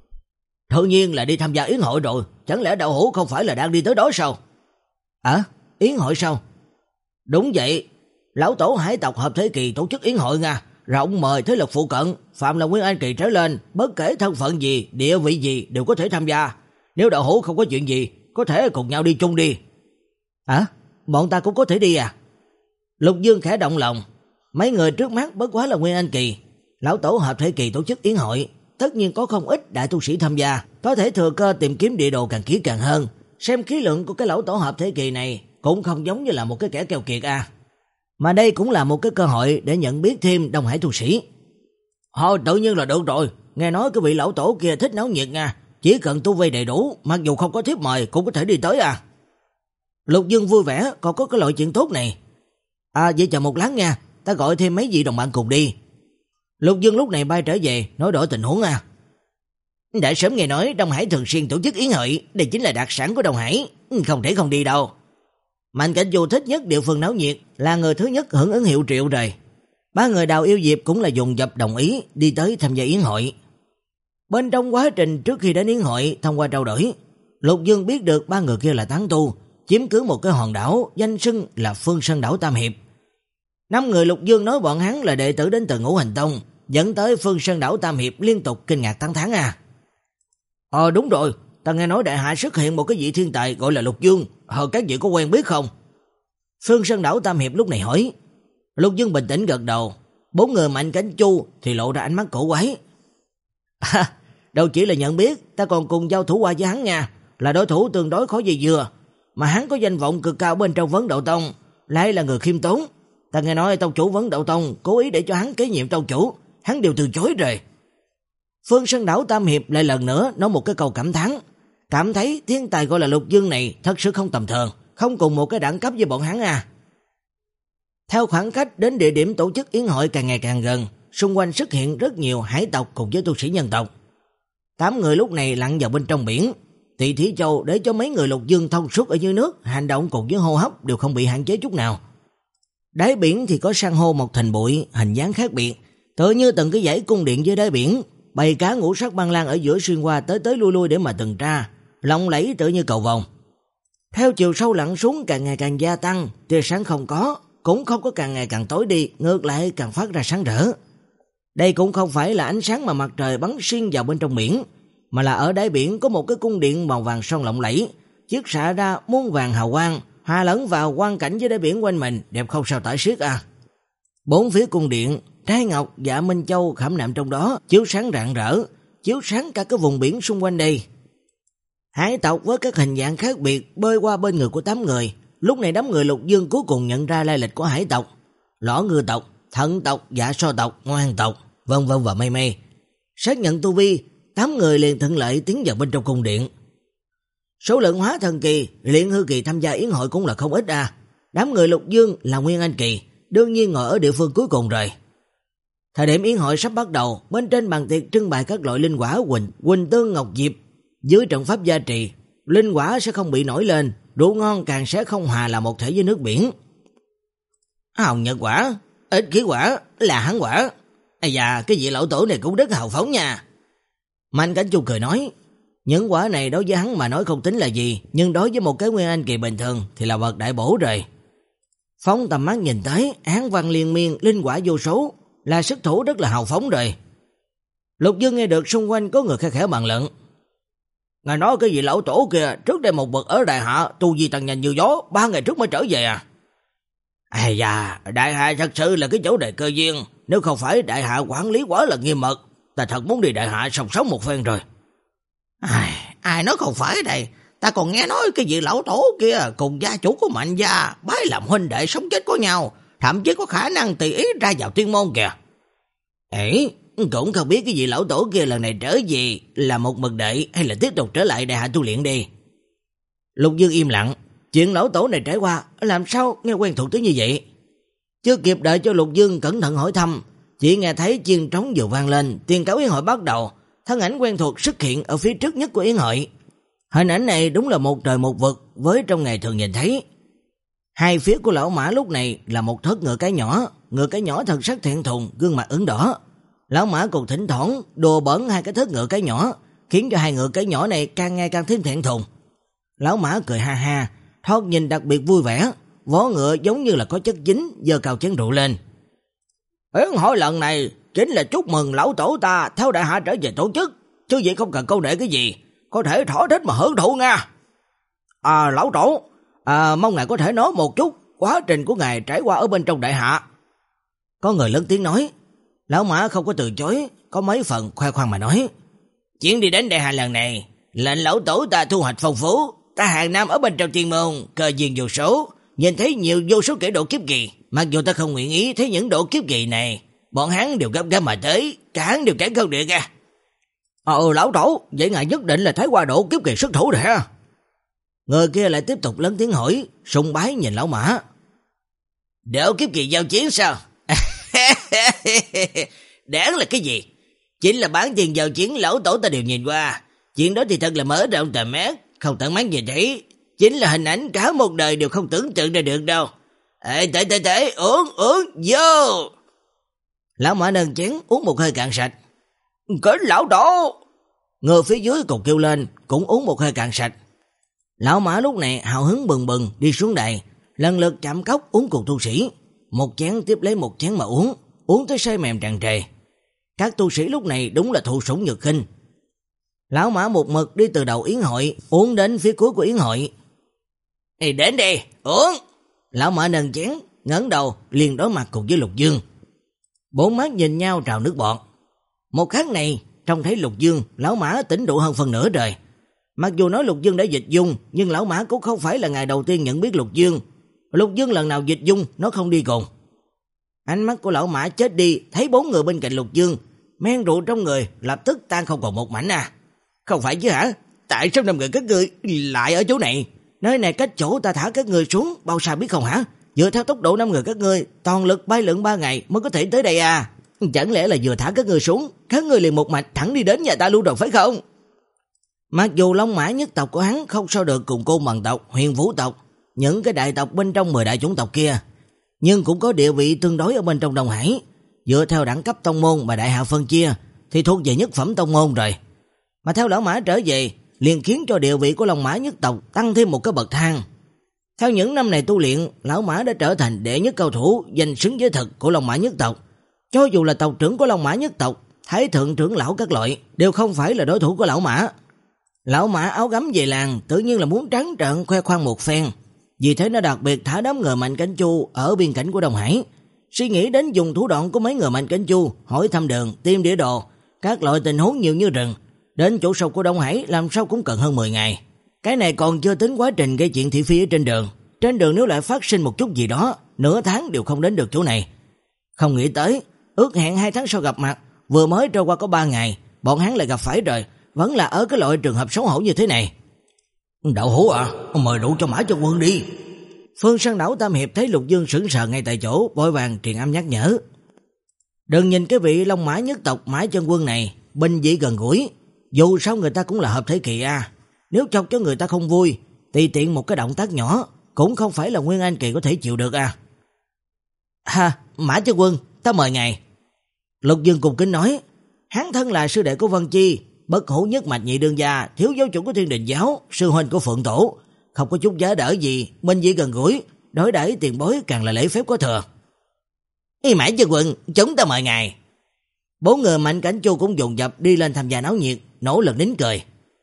Tự nhiên là đi tham gia yến hội rồi, chẳng lẽ đạo hữu không phải là đang đi tới đó sao? À, yến hội sao? Đúng vậy, lão tổ hải tộc hợp thế kỳ tổ chức yến hội nha, rộng mời thế lực phụ cận, phạm là Nguyên Anh Kỳ trở lên, bất kể thân phận gì, địa vị gì đều có thể tham gia. Nếu đạo hữu không có chuyện gì, có thể cùng nhau đi chung đi. À, bọn ta cũng có thể đi à? Lục Dương khẽ động lòng, mấy người trước mắt bất quá là Nguyên Anh Kỳ, lão tổ hợp thế kỳ tổ chức yến hội, tất nhiên có không ít đại tu sĩ tham gia, có thể thừa cơ tìm kiếm địa đồ càng kỹ càng hơn. Xem khí lượng của cái lão tổ hợp thế kỳ này cũng không giống như là một cái kẻ keo kiệt à. Mà đây cũng là một cái cơ hội để nhận biết thêm Đông Hải tu sĩ. Thôi tự nhiên là được rồi, nghe nói cái vị lão tổ kia thích náo nhiệt nha, chỉ cần tu vi đầy đủ, mặc dù không có thiếp mời cũng có thể đi tới à. Lục Dương vui vẻ, còn có cái loại chuyện tốt này. À vậy chờ một lát nha, ta gọi thêm mấy vị đồng bạn cùng đi. Lục Dương lúc này bay trở về, nói đổi tình huống à. Đã sớm nghe nói Đông Hải thường xuyên tổ chức yến hội, đây chính là đặc sản của Đông Hải, không thể không đi đâu. Mạnh Cảnh Du thích nhất địa phương náo nhiệt, là người thứ nhất hưởng ứng hiệu triệu rồi. Ba người Đào Yêu Diệp cũng là dùng dập đồng ý đi tới tham gia yến hội. Bên trong quá trình trước khi đến yến hội, thông qua trao đổi, Lục Dương biết được ba người kia là tán tu, chiếm cứ một cái hòn đảo danh xưng là Phương Sơn đảo Tam Hiệp. Năm người Lục Dương nói bọn hắn là đệ tử đến từ Ngũ Hành Tông, dẫn tới Phương Sơn đảo Tam Hiệp liên tục kinh ngạc tán thán à. Ờ đúng rồi, ta nghe nói đại hạ xuất hiện một cái vị thiên tài gọi là Lục Dương, ờ các vị có quen biết không? Phương Sơn đảo Tam Hiệp lúc này hỏi. Lục Dương bình tĩnh gật đầu, bốn người Mạnh Cảnh Chu thì lộ ra ánh mắt cổ quái. À, đâu chỉ là nhận biết, ta còn cùng giao thủ qua với hắn nha, là đối thủ tương đối khó dây dưa, mà hắn có danh vọng cực cao bên trong Vấn Đạo Tông, lại là người khiêm tốn. Ta nghe nói tông chủ Vấn Đạo Tông cố ý để cho hắn kế nhiệm tông chủ, hắn đều từ chối rồi. Phương Sơn đảo Tam Hiệp lại lần nữa nói một cái câu cảm thán, cảm thấy thiên tài gọi là Lục Dương này thật sự không tầm thường, không cùng một cái đẳng cấp với bọn hắn à. Theo khoảng cách đến địa điểm tổ chức yến hội càng ngày càng gần, xung quanh xuất hiện rất nhiều hải tộc cùng với tu sĩ nhân tộc. Tám người lúc này lặn vào bên trong biển, Tỳ Thí Châu để cho mấy người Lục Dương thông suốt ở dưới nước, hành động cùng với hô hấp đều không bị hạn chế chút nào. Đáy biển thì có san hô mọc thành bụi, hình dáng khác biệt, tựa như từng cái dãy cung điện dưới đáy biển, bầy cá ngũ sắc băng lan ở giữa xuyên qua tới tới lui lui để mà tuần tra, lộng lẫy tựa như cầu vồng. Theo chiều sâu lặn xuống càng ngày càng gia tăng, tia sáng không có, cũng không có càng ngày càng tối đi, ngược lại càng phát ra sáng rỡ. Đây cũng không phải là ánh sáng mà mặt trời bắn xuyên vào bên trong biển, mà là ở đáy biển có một cái cung điện màu vàng son lộng lẫy, chiết xạ ra muôn vàng hào quang, hòa lẫn vào quang cảnh dưới đáy biển quanh mình, đẹp không sao tả xiết à. Bốn phía cung điện, trái ngọc dạ Minh Châu khảm nạm trong đó, chiếu sáng rạng rỡ, chiếu sáng cả cái vùng biển xung quanh đây. Hải tộc với các hình dạng khác biệt bơi qua bên người của tám người. Lúc này đám người Lục Dương cuối cùng nhận ra lai lịch của hải tộc: Lõ Ngư tộc, Thận tộc, Dạ So tộc, Ngoan tộc, vân vân và mây mây. Xác nhận tu vi, tám người liền thuận lợi tiến vào bên trong cung điện. Số lượng hóa thần kỳ, luyện hư kỳ tham gia yến hội cũng là không ít à. Đám người Lục Dương là Nguyên Anh kỳ, đương nhiên ngồi ở địa phương cuối cùng rồi. Thời điểm yến hội sắp bắt đầu, bên trên bàn tiệc trưng bày các loại linh quả Quỳnh, Quỳnh Tương Ngọc Diệp. Dưới trận pháp gia trì, linh quả sẽ không bị nổi lên, rượu ngon càng sẽ không hòa là một thể với nước biển. Hồng nhật quả, ích khí quả, là hắn quả. Ây da, cái vị lão tổ này cũng rất hào phóng nha. Mạnh Cảnh Chu cười nói, những quả này đối với hắn mà nói không tính là gì, nhưng đối với một cái Nguyên Anh kỳ bình thường thì là vật đại bổ rồi. Phóng tầm mắt nhìn tới, án văn liên miên, linh quả vô số, là sức thủ rất là hào phóng rồi. Lục Dương nghe được xung quanh có người khe khẽ bàn luận. Ngài nói cái gì lão tổ kìa, trước đây một bậc ở Đại Hạ, tu vi tăng nhanh như gió, ba ngày trước mới trở về à. Ây da, Đại Hạ thật sự là cái chỗ đầy cơ duyên, nếu không phải Đại Hạ quản lý quá là nghiêm mật, ta thật muốn đi Đại Hạ sống sống một phen rồi. Ai, ai nói không phải đây, ta còn nghe nói cái vị lão tổ kia cùng gia chủ của Mạnh gia bái làm huynh đệ sống chết có nhau, thậm chí có khả năng tùy ý ra vào tiên môn kìa. Ấy, cũng không biết cái vị lão tổ kia lần này trở về là một mực đệ hay là tiếp tục trở lại Đại Hạ tu luyện đi. Lục Dương im lặng, chuyện lão tổ này trải qua làm sao nghe quen thuộc tới như vậy. Chưa kịp đợi cho Lục Dương cẩn thận hỏi thăm, chỉ nghe thấy chiên trống vừa vang lên, tuyên cáo yến hội bắt đầu. Thân ảnh quen thuộc xuất hiện ở phía trước nhất của yến hội. Hình ảnh này đúng là một trời một vực với trong ngày thường nhìn thấy. Hai phía của lão mã lúc này là một thớt ngựa cái nhỏ, ngựa cái nhỏ thần sắc thẹn thùng, gương mặt ửng đỏ. Lão mã còn thỉnh thoảng đùa bỡn hai cái thớt ngựa cái nhỏ, khiến cho hai ngựa cái nhỏ này càng ngày càng thêm thẹn thùng. Lão mã cười ha ha, thoạt nhìn đặc biệt vui vẻ, vó ngựa giống như là có chất dính, giơ cao chén rượu lên. Yến hội lần này chính là chúc mừng lão tổ ta theo Đại Hạ trở về tổ chức, chứ vậy không cần câu nệ cái gì, có thể thỏa thích mà hưởng thụ nha. À lão tổ, à, mong ngài có thể nói một chút quá trình của ngài trải qua ở bên trong Đại Hạ. Có người lớn tiếng nói. Lão mã không có từ chối, có mấy phần khoe khoang mà nói. Chuyến đi đến Đại Hạ lần này, lệnh lão tổ ta thu hoạch phong phú, ta hàng năm ở bên trong tiên môn, cơ duyên vô số, nhìn thấy nhiều vô số kẻ độ kiếp kỳ, mặc dù ta không nguyện ý thấy những độ kiếp kỳ này, bọn hắn đều gấp gáp mà tới, cả hắn đều cản không được à. Ờ lão tổ, vậy ngài nhất định là thấy qua độ kiếp kỳ xuất thủ rồi ha. Người kia lại tiếp tục lớn tiếng hỏi, sùng bái nhìn lão mã. Độ kiếp kỳ giao chiến sao? Đáng là cái gì? Chính là bản tiền giao chiến lão tổ ta đều nhìn qua, chuyện đó thì thật là mở rộng tầm mắt, không tận mắt nhìn thấy, chính là hình ảnh cả một đời đều không tưởng tượng ra được đâu. Ê, tệ tệ tệ, uống, uống, vô. Lão mã nâng chén uống một hơi cạn sạch. Kính lão tổ. Người phía dưới cùng kêu lên, cũng uống một hơi cạn sạch. Lão mã lúc này hào hứng bừng bừng đi xuống đài, lần lượt chạm cốc uống cùng tu sĩ, một chén tiếp lấy một chén mà uống, uống tới say mềm tràn trề. Các tu sĩ lúc này đúng là thụ sủng nhược khinh. Lão mã một mực đi từ đầu yến hội, uống đến phía cuối của yến hội. Ê, đến đi, uống. Lão mã nâng chén, ngẩng đầu liền đối mặt cùng với Lục Dương. Bốn mắt nhìn nhau trào nước bọt. Một khắc này, trông thấy Lục Dương, lão mã tỉnh rượu hơn phần nửa rồi. Mặc dù nói Lục Dương đã dịch dung, nhưng lão mã cũng không phải là ngày đầu tiên nhận biết Lục Dương. Lục Dương lần nào dịch dung, nó không đi cùng. Ánh mắt của lão mã chết đi, thấy bốn người bên cạnh Lục Dương, men rượu trong người lập tức tan không còn một mảnh à. Không phải chứ hả? Tại sao năm người các ngươi lại ở chỗ này? Nơi này cách chỗ ta thả các ngươi xuống bao xa biết không hả? Dựa theo tốc độ năm người các ngươi, toàn lực bay lượn ba ngày mới có thể tới đây à? Chẳng lẽ là vừa thả các ngươi xuống, các ngươi liền một mạch thẳng đi đến nhà ta luôn rồi phải không? Mặc dù Long Mã nhất tộc của hắn không so được cùng Côn Bằng tộc, Huyền Vũ tộc, những cái đại tộc bên trong mười đại chủng tộc kia, nhưng cũng có địa vị tương đối ở bên trong Đông Hải. Dựa theo đẳng cấp tông môn mà đại hạ phân chia thì thuộc về nhất phẩm tông môn rồi. Mà theo Lão Mã trở về, liền khiến cho địa vị của Long Mã nhất tộc tăng thêm một cái bậc thang. Theo những năm này tu luyện, Lão Mã đã trở thành đệ nhất cao thủ danh xứng với thực của Long Mã nhất tộc. Cho dù là tộc trưởng của Long Mã nhất tộc, thái thượng trưởng lão các loại đều không phải là đối thủ của Lão Mã. Lão Mã áo gấm về làng tự nhiên là muốn trắng trợn khoe khoang một phen. Vì thế nó đặc biệt thả đám người Mạnh Cảnh Chu ở biên cảnh của Đông Hải, suy nghĩ đến dùng thủ đoạn của mấy người Mạnh Cảnh Chu, hỏi thăm đường, tìm địa đồ, các loại tình huống nhiều như rừng. Đến chỗ sâu của Đông Hải làm sao cũng cần hơn mười ngày. Cái này còn chưa tính quá trình gây chuyện thị phi ở trên đường. Trên đường nếu lại phát sinh một chút gì đó, nửa tháng đều không đến được chỗ này. Không nghĩ tới, ước hẹn hai tháng sau gặp mặt, vừa mới trôi qua có ba ngày, bọn hắn lại gặp phải rồi, vẫn là ở cái loại trường hợp xấu hổ như thế này. Đậu hũ à, mời rượu cho Mã Chân Quân đi. Phương Sơn Đảo Tam Hiệp thấy Lục Dương sững sờ ngay tại chỗ, vội vàng truyền âm nhắc nhở. Đừng nhìn cái vị Long Mã nhất tộc Mã Chân Quân này bình dị gần gũi, dù sao người ta cũng là hợp thể kỳ a, nếu chọc cho người ta không vui, tùy tiện một cái động tác nhỏ cũng không phải là Nguyên Anh kỳ có thể chịu được à. Ha, Mã Chân Quân, ta mời ngài. Lục Dương cùng kính nói, hắn thân là sư đệ của Vân Chi, bất hủ nhất mạch nhị đương gia, thiếu giáo chủ của Thiên Đình giáo, sư huynh của Phượng Tổ, không có chút giá đỡ gì, bên dĩ gần gũi, đối đãi tiền bối càng là lễ phép có thừa. Ý Mã Chân Quân, chúng ta mời ngài. Bốn người Mạnh Cảnh Chu cũng dồn dập đi lên tham gia náo nhiệt, nỗ lực nín cười.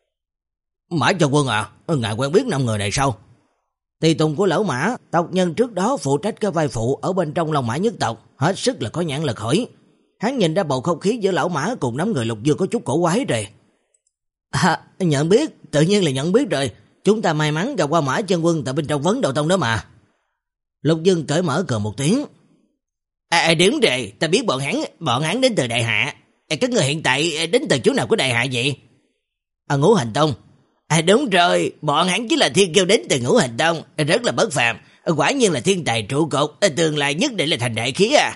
Mã Chân Quân à, ngài quen biết năm người này sao? Tùy tùng của Lão Mã, tộc nhân trước đó phụ trách cái vai phụ ở bên trong Long Mã nhất tộc, hết sức là có nhãn lực hỏi. Hắn nhìn ra bầu không khí giữa Lão Mã cùng đám người Lục Dương có chút cổ quái rồi. À, nhận biết, tự nhiên là nhận biết rồi. Chúng ta may mắn gặp qua Mã Chân Quân tại bên trong Vấn Đạo Tông đó mà. Lục Dương cởi mở cười một tiếng. À, đúng rồi, ta biết bọn hắn, bọn hắn đến từ Đại Hạ. À, các người hiện tại đến từ chỗ nào của Đại Hạ vậy? À, Ngũ Hành Tông. À, đúng rồi, bọn hắn chính là thiên kiêu đến từ Ngũ Hành Tông, rất là bất phàm, quả nhiên là thiên tài trụ cột, tương lai nhất định là thành đại khí à.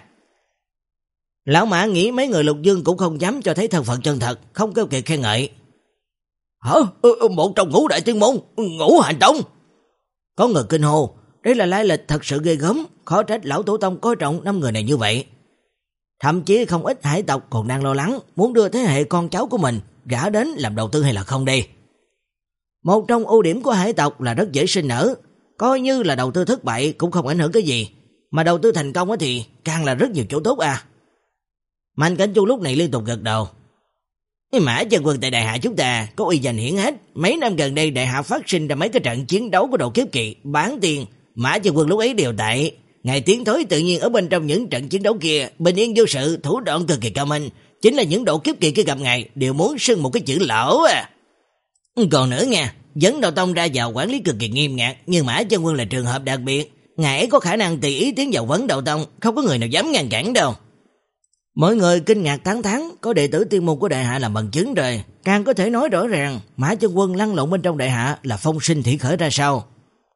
Lão Mã nghĩ mấy người Lục Dương cũng không dám cho thấy thân phận chân thật, không kêu kiệt khen ngợi. Hả? Một trong ngũ đại tiên môn, Ngũ Hành Tông? Có người kinh hô, đây là lai lịch thật sự ghê gớm, khó trách lão tổ tông coi trọng năm người này như vậy. Thậm chí không ít hải tộc còn đang lo lắng, muốn đưa thế hệ con cháu của mình gả đến làm đầu tư hay là không đây. Một trong ưu điểm của hải tộc là rất dễ sinh nở, coi như là đầu tư thất bại cũng không ảnh hưởng cái gì, mà đầu tư thành công thì càng là rất nhiều chỗ tốt à. Mạnh Cảnh Chu lúc này liên tục gật đầu. Mã Chân Quân tại Đại Hạ chúng ta có uy danh hiển hách, mấy năm gần đây Đại Hạ phát sinh ra mấy cái trận chiến đấu của độ kiếp kỳ, bán tiền, Mã Chân Quân lúc ấy đều tại. Ngày tiến thối tự nhiên ở bên trong những trận chiến đấu kia, bình yên vô sự, thủ đoạn cực kỳ cao minh, chính là những độ kiếp kỳ kia gặp ngài đều muốn xưng một cái chữ lỗ à. Còn nữa nha, Vấn Đạo Tông ra vào quản lý cực kỳ nghiêm ngặt, nhưng Mã Chân Quân là trường hợp đặc biệt, ngài ấy có khả năng tùy ý tiến vào Vấn Đạo Tông, không có người nào dám ngăn cản đâu. Mọi người kinh ngạc tán thán, có đệ tử tiên môn của Đại Hạ làm bằng chứng rồi, càng có thể nói rõ ràng Mã Chân Quân lăn lộn bên trong Đại Hạ là phong sinh thủy khởi ra sao.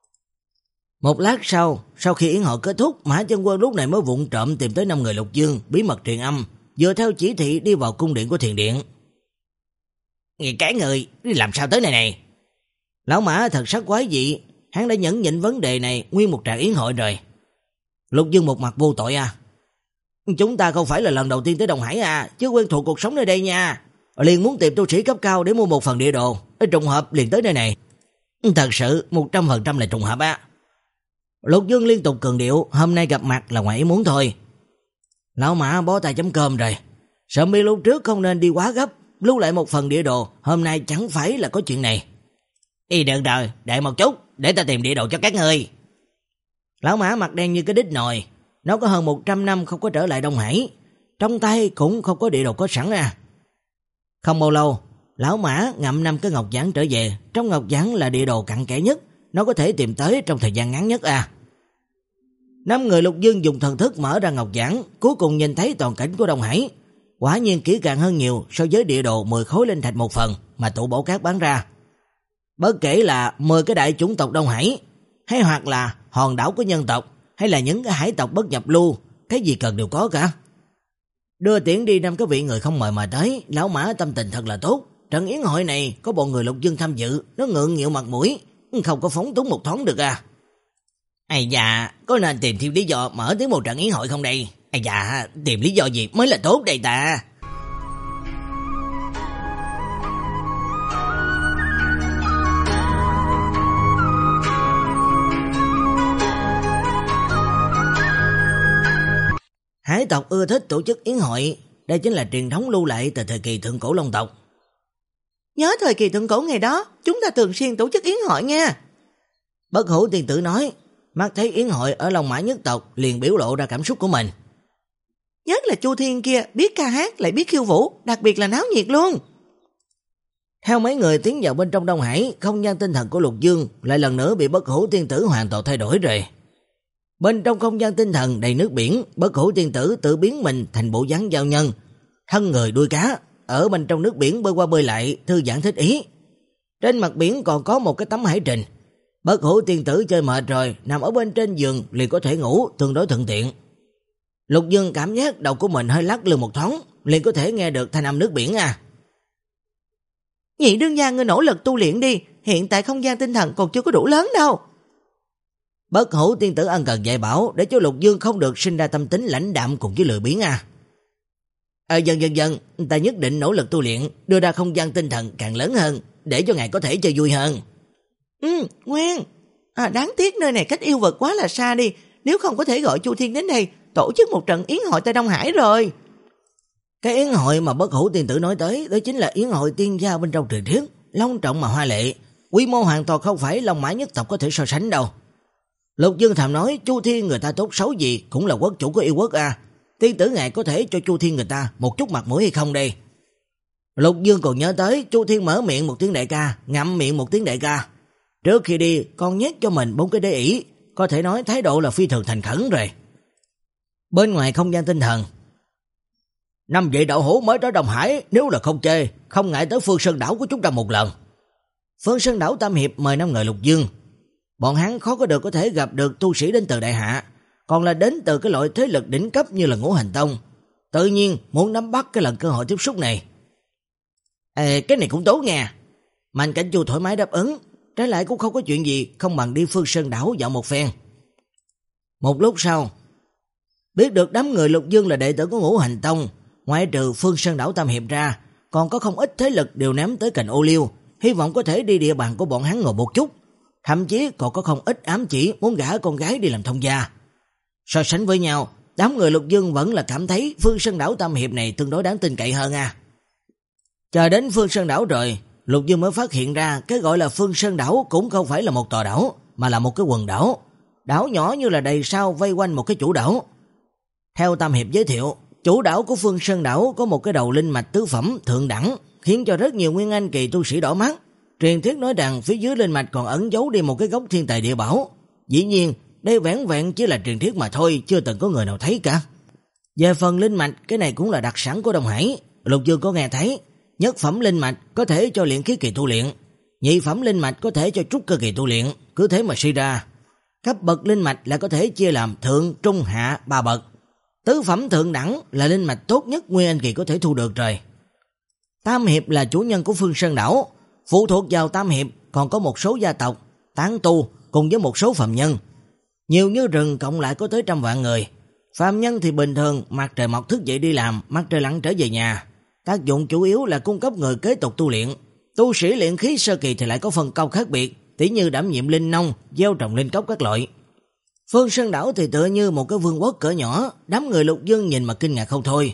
Một lát sau, sau khi yến hội kết thúc, Mã Chân Quân lúc này mới vụng trộm tìm tới năm người Lục Dương, bí mật truyền âm, dựa theo chỉ thị đi vào cung điện của Thiền Điện. Cái người làm sao tới này này? Lão Mã thật sắc quái dị, hắn đã nhẫn nhịn vấn đề này nguyên một tràng yến hội rồi. Lục Dương một mặt vô tội à. Chúng ta không phải là lần đầu tiên tới Đông Hải à, chứ quen thuộc cuộc sống nơi đây nha. Liền muốn tìm tu sĩ cấp cao để mua một phần địa đồ, trùng hợp liền tới nơi này. Thật sự một trăm phần trăm là trùng hợp á. Lục Dương liên tục cường điệu, hôm nay gặp mặt là ngoài ý muốn thôi. Lão Mã bó tay chấm cơm rồi. Sợ mi lúc trước không nên đi quá gấp, lưu lại một phần địa đồ, hôm nay chẳng phải là có chuyện này. Ý được rồi, đợi một chút, để ta tìm địa đồ cho các ngươi. Lão Mã mặt đen như cái đít nồi, nó có hơn một trăm năm không có trở lại Đông Hải, trong tay cũng không có địa đồ có sẵn à. Không bao lâu, Lão Mã ngậm năm cái ngọc giản trở về, trong ngọc giản là địa đồ cặn kẽ nhất, nó có thể tìm tới trong thời gian ngắn nhất à. Năm người Lục Dương dùng thần thức mở ra ngọc giản, cuối cùng nhìn thấy toàn cảnh của Đông Hải, quả nhiên kỹ càng hơn nhiều so với địa đồ mười khối linh thạch một phần mà tụ bổ cát bán ra. Bất kể là mười cái đại chủng tộc Đông Hải, hay hoặc là hòn đảo của nhân tộc, hay là những cái hải tộc bất nhập lưu, cái gì cần đều có cả. Đưa tiễn đi năm cái vị người không mời mà tới, Lão Mã tâm tình thật là tốt, trận yến hội này có bọn người Lục Dương tham dự, nó ngượng nghịu mặt mũi, không có phóng túng một thoáng được à. Ây da, có nên tìm thêm lý do mở tới một trận yến hội không đây? Ây da, tìm lý do gì mới là tốt đây ta? Hải tộc ưa thích tổ chức yến hội, đây chính là truyền thống lưu lại từ thời kỳ thượng cổ Long tộc. Nhớ thời kỳ thượng cổ ngày đó, chúng ta thường xuyên tổ chức yến hội nha. Bất Hủ tiên tử nói, mắt thấy yến hội ở Long Mã nhất tộc liền biểu lộ ra cảm xúc của mình. Nhất là Chu Thiên kia, biết ca hát lại biết khiêu vũ, đặc biệt là náo nhiệt luôn. Theo mấy người tiến vào bên trong Đông Hải, không gian tinh thần của Lục Dương lại lần nữa bị Bất Hủ tiên tử hoàn toàn thay đổi rồi. Bên trong không gian tinh thần đầy nước biển, Bất Hủ tiên tử tự biến mình thành bộ dáng giao nhân, thân người đuôi cá, ở bên trong nước biển bơi qua bơi lại, thư giãn thích ý. Trên mặt biển còn có một cái tấm hải trình. Bất Hủ tiên tử chơi mệt rồi, nằm ở bên trên giường liền có thể ngủ, tương đối thuận tiện. Lục Dương cảm giác đầu của mình hơi lắc lư một thoáng, liền có thể nghe được thanh âm nước biển à. Nhị đương gia ngươi nỗ lực tu luyện đi, hiện tại không gian tinh thần còn chưa có đủ lớn đâu. Bất Hủ tiên tử ân cần dạy bảo để cho Lục Dương không được sinh ra tâm tính lãnh đạm cùng với lười biếng à. Ờ dần dần dần, ta nhất định nỗ lực tu luyện, đưa ra không gian tinh thần càng lớn hơn, để cho ngài có thể chơi vui hơn. Ừ, ngoan. À, đáng tiếc nơi này cách yêu vật quá là xa đi, nếu không có thể gọi Chu Thiên đến đây, tổ chức một trận yến hội tại Đông Hải rồi. Cái yến hội mà Bất Hủ tiên tử nói tới, đó chính là yến hội tiên gia bên trong truyền thuyết, long trọng mà hoa lệ, quy mô hoàn toàn không phải Long Mã nhất tộc có thể so sánh đâu. Lục Dương thầm nói, Chu Thiên người ta tốt xấu gì cũng là quốc chủ của yêu quốc à, tiên tử ngài có thể cho Chu Thiên người ta một chút mặt mũi hay không đây? Lục Dương còn nhớ tới Chu Thiên mở miệng một tiếng đại ca, ngậm miệng một tiếng đại ca. Trước khi đi còn nhét cho mình bốn cái đế ỷ, có thể nói thái độ là phi thường thành khẩn rồi. Bên ngoài không gian tinh thần, năm vị đạo hữu mới tới Đông Hải, nếu là không chê, không ngại tới Phương Sơn đảo của chúng ta một lần. Phương Sơn đảo Tam Hiệp mời năm người Lục Dương. Bọn hắn khó có được có thể gặp được tu sĩ đến từ Đại Hạ, còn là đến từ cái loại thế lực đỉnh cấp như là Ngũ Hành Tông. Tự nhiên muốn nắm bắt cái lần cơ hội tiếp xúc này. Ê, cái này cũng tốt nha. Mạnh Cảnh Chu thoải mái đáp ứng, trái lại cũng không có chuyện gì, không bằng đi Phương Sơn đảo dạo một phen. Một lúc sau, biết được đám người Lục Dương là đệ tử của Ngũ Hành Tông, ngoại trừ Phương Sơn đảo Tam Hiệp ra, còn có không ít thế lực đều ném tới cành ô liu, hy vọng có thể đi địa bàn của bọn hắn ngồi một chút. Thậm chí còn có không ít ám chỉ muốn gả con gái đi làm thông gia. So sánh với nhau, đám người Lục Dương vẫn là cảm thấy Phương Sơn đảo Tam Hiệp này tương đối đáng tin cậy hơn à. Chờ đến Phương Sơn đảo rồi, Lục Dương mới phát hiện ra cái gọi là Phương Sơn đảo cũng không phải là một tòa đảo, mà là một cái quần đảo. Đảo nhỏ như là đầy sao vây quanh một cái chủ đảo. Theo Tam Hiệp giới thiệu, chủ đảo của Phương Sơn đảo có một cái đầu linh mạch tứ phẩm thượng đẳng, khiến cho rất nhiều nguyên anh kỳ tu sĩ đỏ mắt. Truyền thuyết nói rằng phía dưới linh mạch còn ẩn giấu đi một cái gốc thiên tài địa bảo. Dĩ nhiên, đây vẻn vẹn chỉ là truyền thuyết mà thôi, chưa từng có người nào thấy cả. Về phần linh mạch, cái này cũng là đặc sản của Đông Hải. Lục Dương có nghe thấy, nhất phẩm linh mạch có thể cho luyện khí kỳ tu luyện, nhị phẩm linh mạch có thể cho trúc cơ kỳ tu luyện, cứ thế mà suy ra. Cấp bậc linh mạch là có thể chia làm thượng, trung, hạ, ba bậc. Tứ phẩm thượng đẳng là linh mạch tốt nhất nguyên anh kỳ có thể thu được rồi. Tam Hiệp là chủ nhân của Phương Sơn đảo. Phụ thuộc vào Tam Hiệp còn có một số gia tộc, tán tu cùng với một số phàm nhân. Nhiều như rừng cộng lại có tới trăm vạn người. Phàm nhân thì bình thường mặt trời mọc thức dậy đi làm, mặt trời lặn trở về nhà. Tác dụng chủ yếu là cung cấp người kế tục tu luyện. Tu sĩ luyện khí sơ kỳ thì lại có phần công khác biệt, tỉ như đảm nhiệm linh nông, gieo trồng linh cốc các loại. Phương Sơn đảo thì tựa như một cái vương quốc cỡ nhỏ, đám người Lục Dương nhìn mà kinh ngạc không thôi.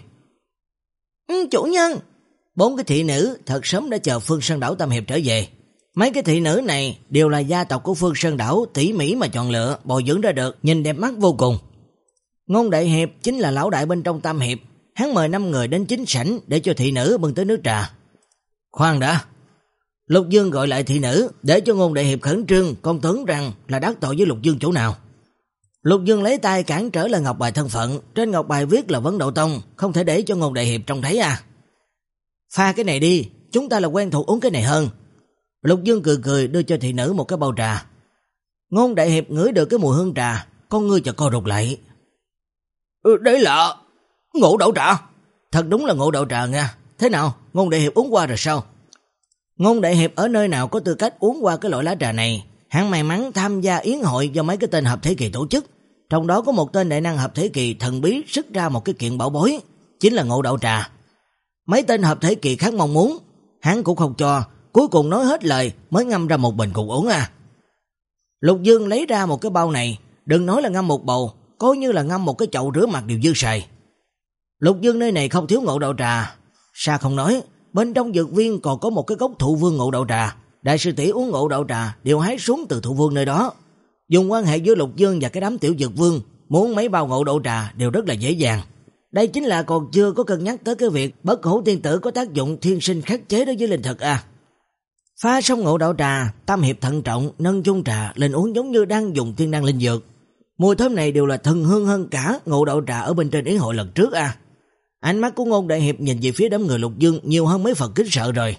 Ừ, chủ nhân. Bốn cái thị nữ thật sớm đã chờ Phương Sơn đảo Tam Hiệp trở về. Mấy cái thị nữ này đều là gia tộc của Phương Sơn đảo tỉ mỉ mà chọn lựa, bồi dưỡng ra được, nhìn đẹp mắt vô cùng. Ngôn Đại Hiệp chính là lão đại bên trong Tam Hiệp, hắn mời năm người đến chính sảnh để cho thị nữ bưng tới nước trà. Khoan đã. Lục Dương gọi lại thị nữ để cho Ngôn Đại Hiệp khẩn trương, còn tưởng rằng là đắc tội với Lục Dương chỗ nào. Lục Dương lấy tay cản trở là ngọc bài thân phận, trên ngọc bài viết là Vấn Đạo Tông, không thể để cho Ngôn Đại Hiệp trông thấy à. Pha cái này đi, chúng ta là quen thuộc uống cái này hơn. Lục Dương cười cười đưa cho thị nữ một cái bao trà. Ngôn Đại Hiệp ngửi được cái mùi hương trà, con ngươi chợt co rụt lại. Ừ, đấy là ngộ đậu trà. Thật đúng là ngộ đậu trà nha. Thế nào, Ngôn Đại Hiệp uống qua rồi sao? Ngôn Đại Hiệp ở nơi nào có tư cách uống qua cái loại lá trà này, hắn may mắn tham gia yến hội do mấy cái tên hợp thể kỳ tổ chức, trong đó có một tên đại năng hợp thể kỳ thần bí xuất ra một cái kiện bảo bối, chính là ngộ đạo trà. Mấy tên hợp thể kỳ khác mong muốn, hắn cũng không cho, cuối cùng nói hết lời mới ngâm ra một bình cùng uống à. Lục Dương lấy ra một cái bao này, đừng nói là ngâm một bầu, coi như là ngâm một cái chậu rửa mặt đều dư xài. Lục Dương nơi này không thiếu ngộ đạo trà, xa không nói, bên trong dược viên còn có một cái gốc thụ vương ngộ đạo trà, đại sư tỷ uống ngộ đạo trà đều hái xuống từ thụ vương nơi đó. Dùng quan hệ giữa Lục Dương và cái đám tiểu dược vương, muốn mấy bao ngộ đạo trà đều rất là dễ dàng. Đây chính là còn chưa có cân nhắc tới cái việc bất hủ tiên tử có tác dụng thiên sinh khắc chế đối với linh thực à. Pha xong ngộ đạo trà, Tam Hiệp thận trọng nâng chung trà lên uống giống như đang dùng thiên đan linh dược. Mùi thơm này đều là thần hương hơn cả ngộ đạo trà ở bên trên yến hội lần trước à. Ánh mắt của Ngôn Đại Hiệp nhìn về phía đám người Lục Dương nhiều hơn mấy phần kính sợ rồi.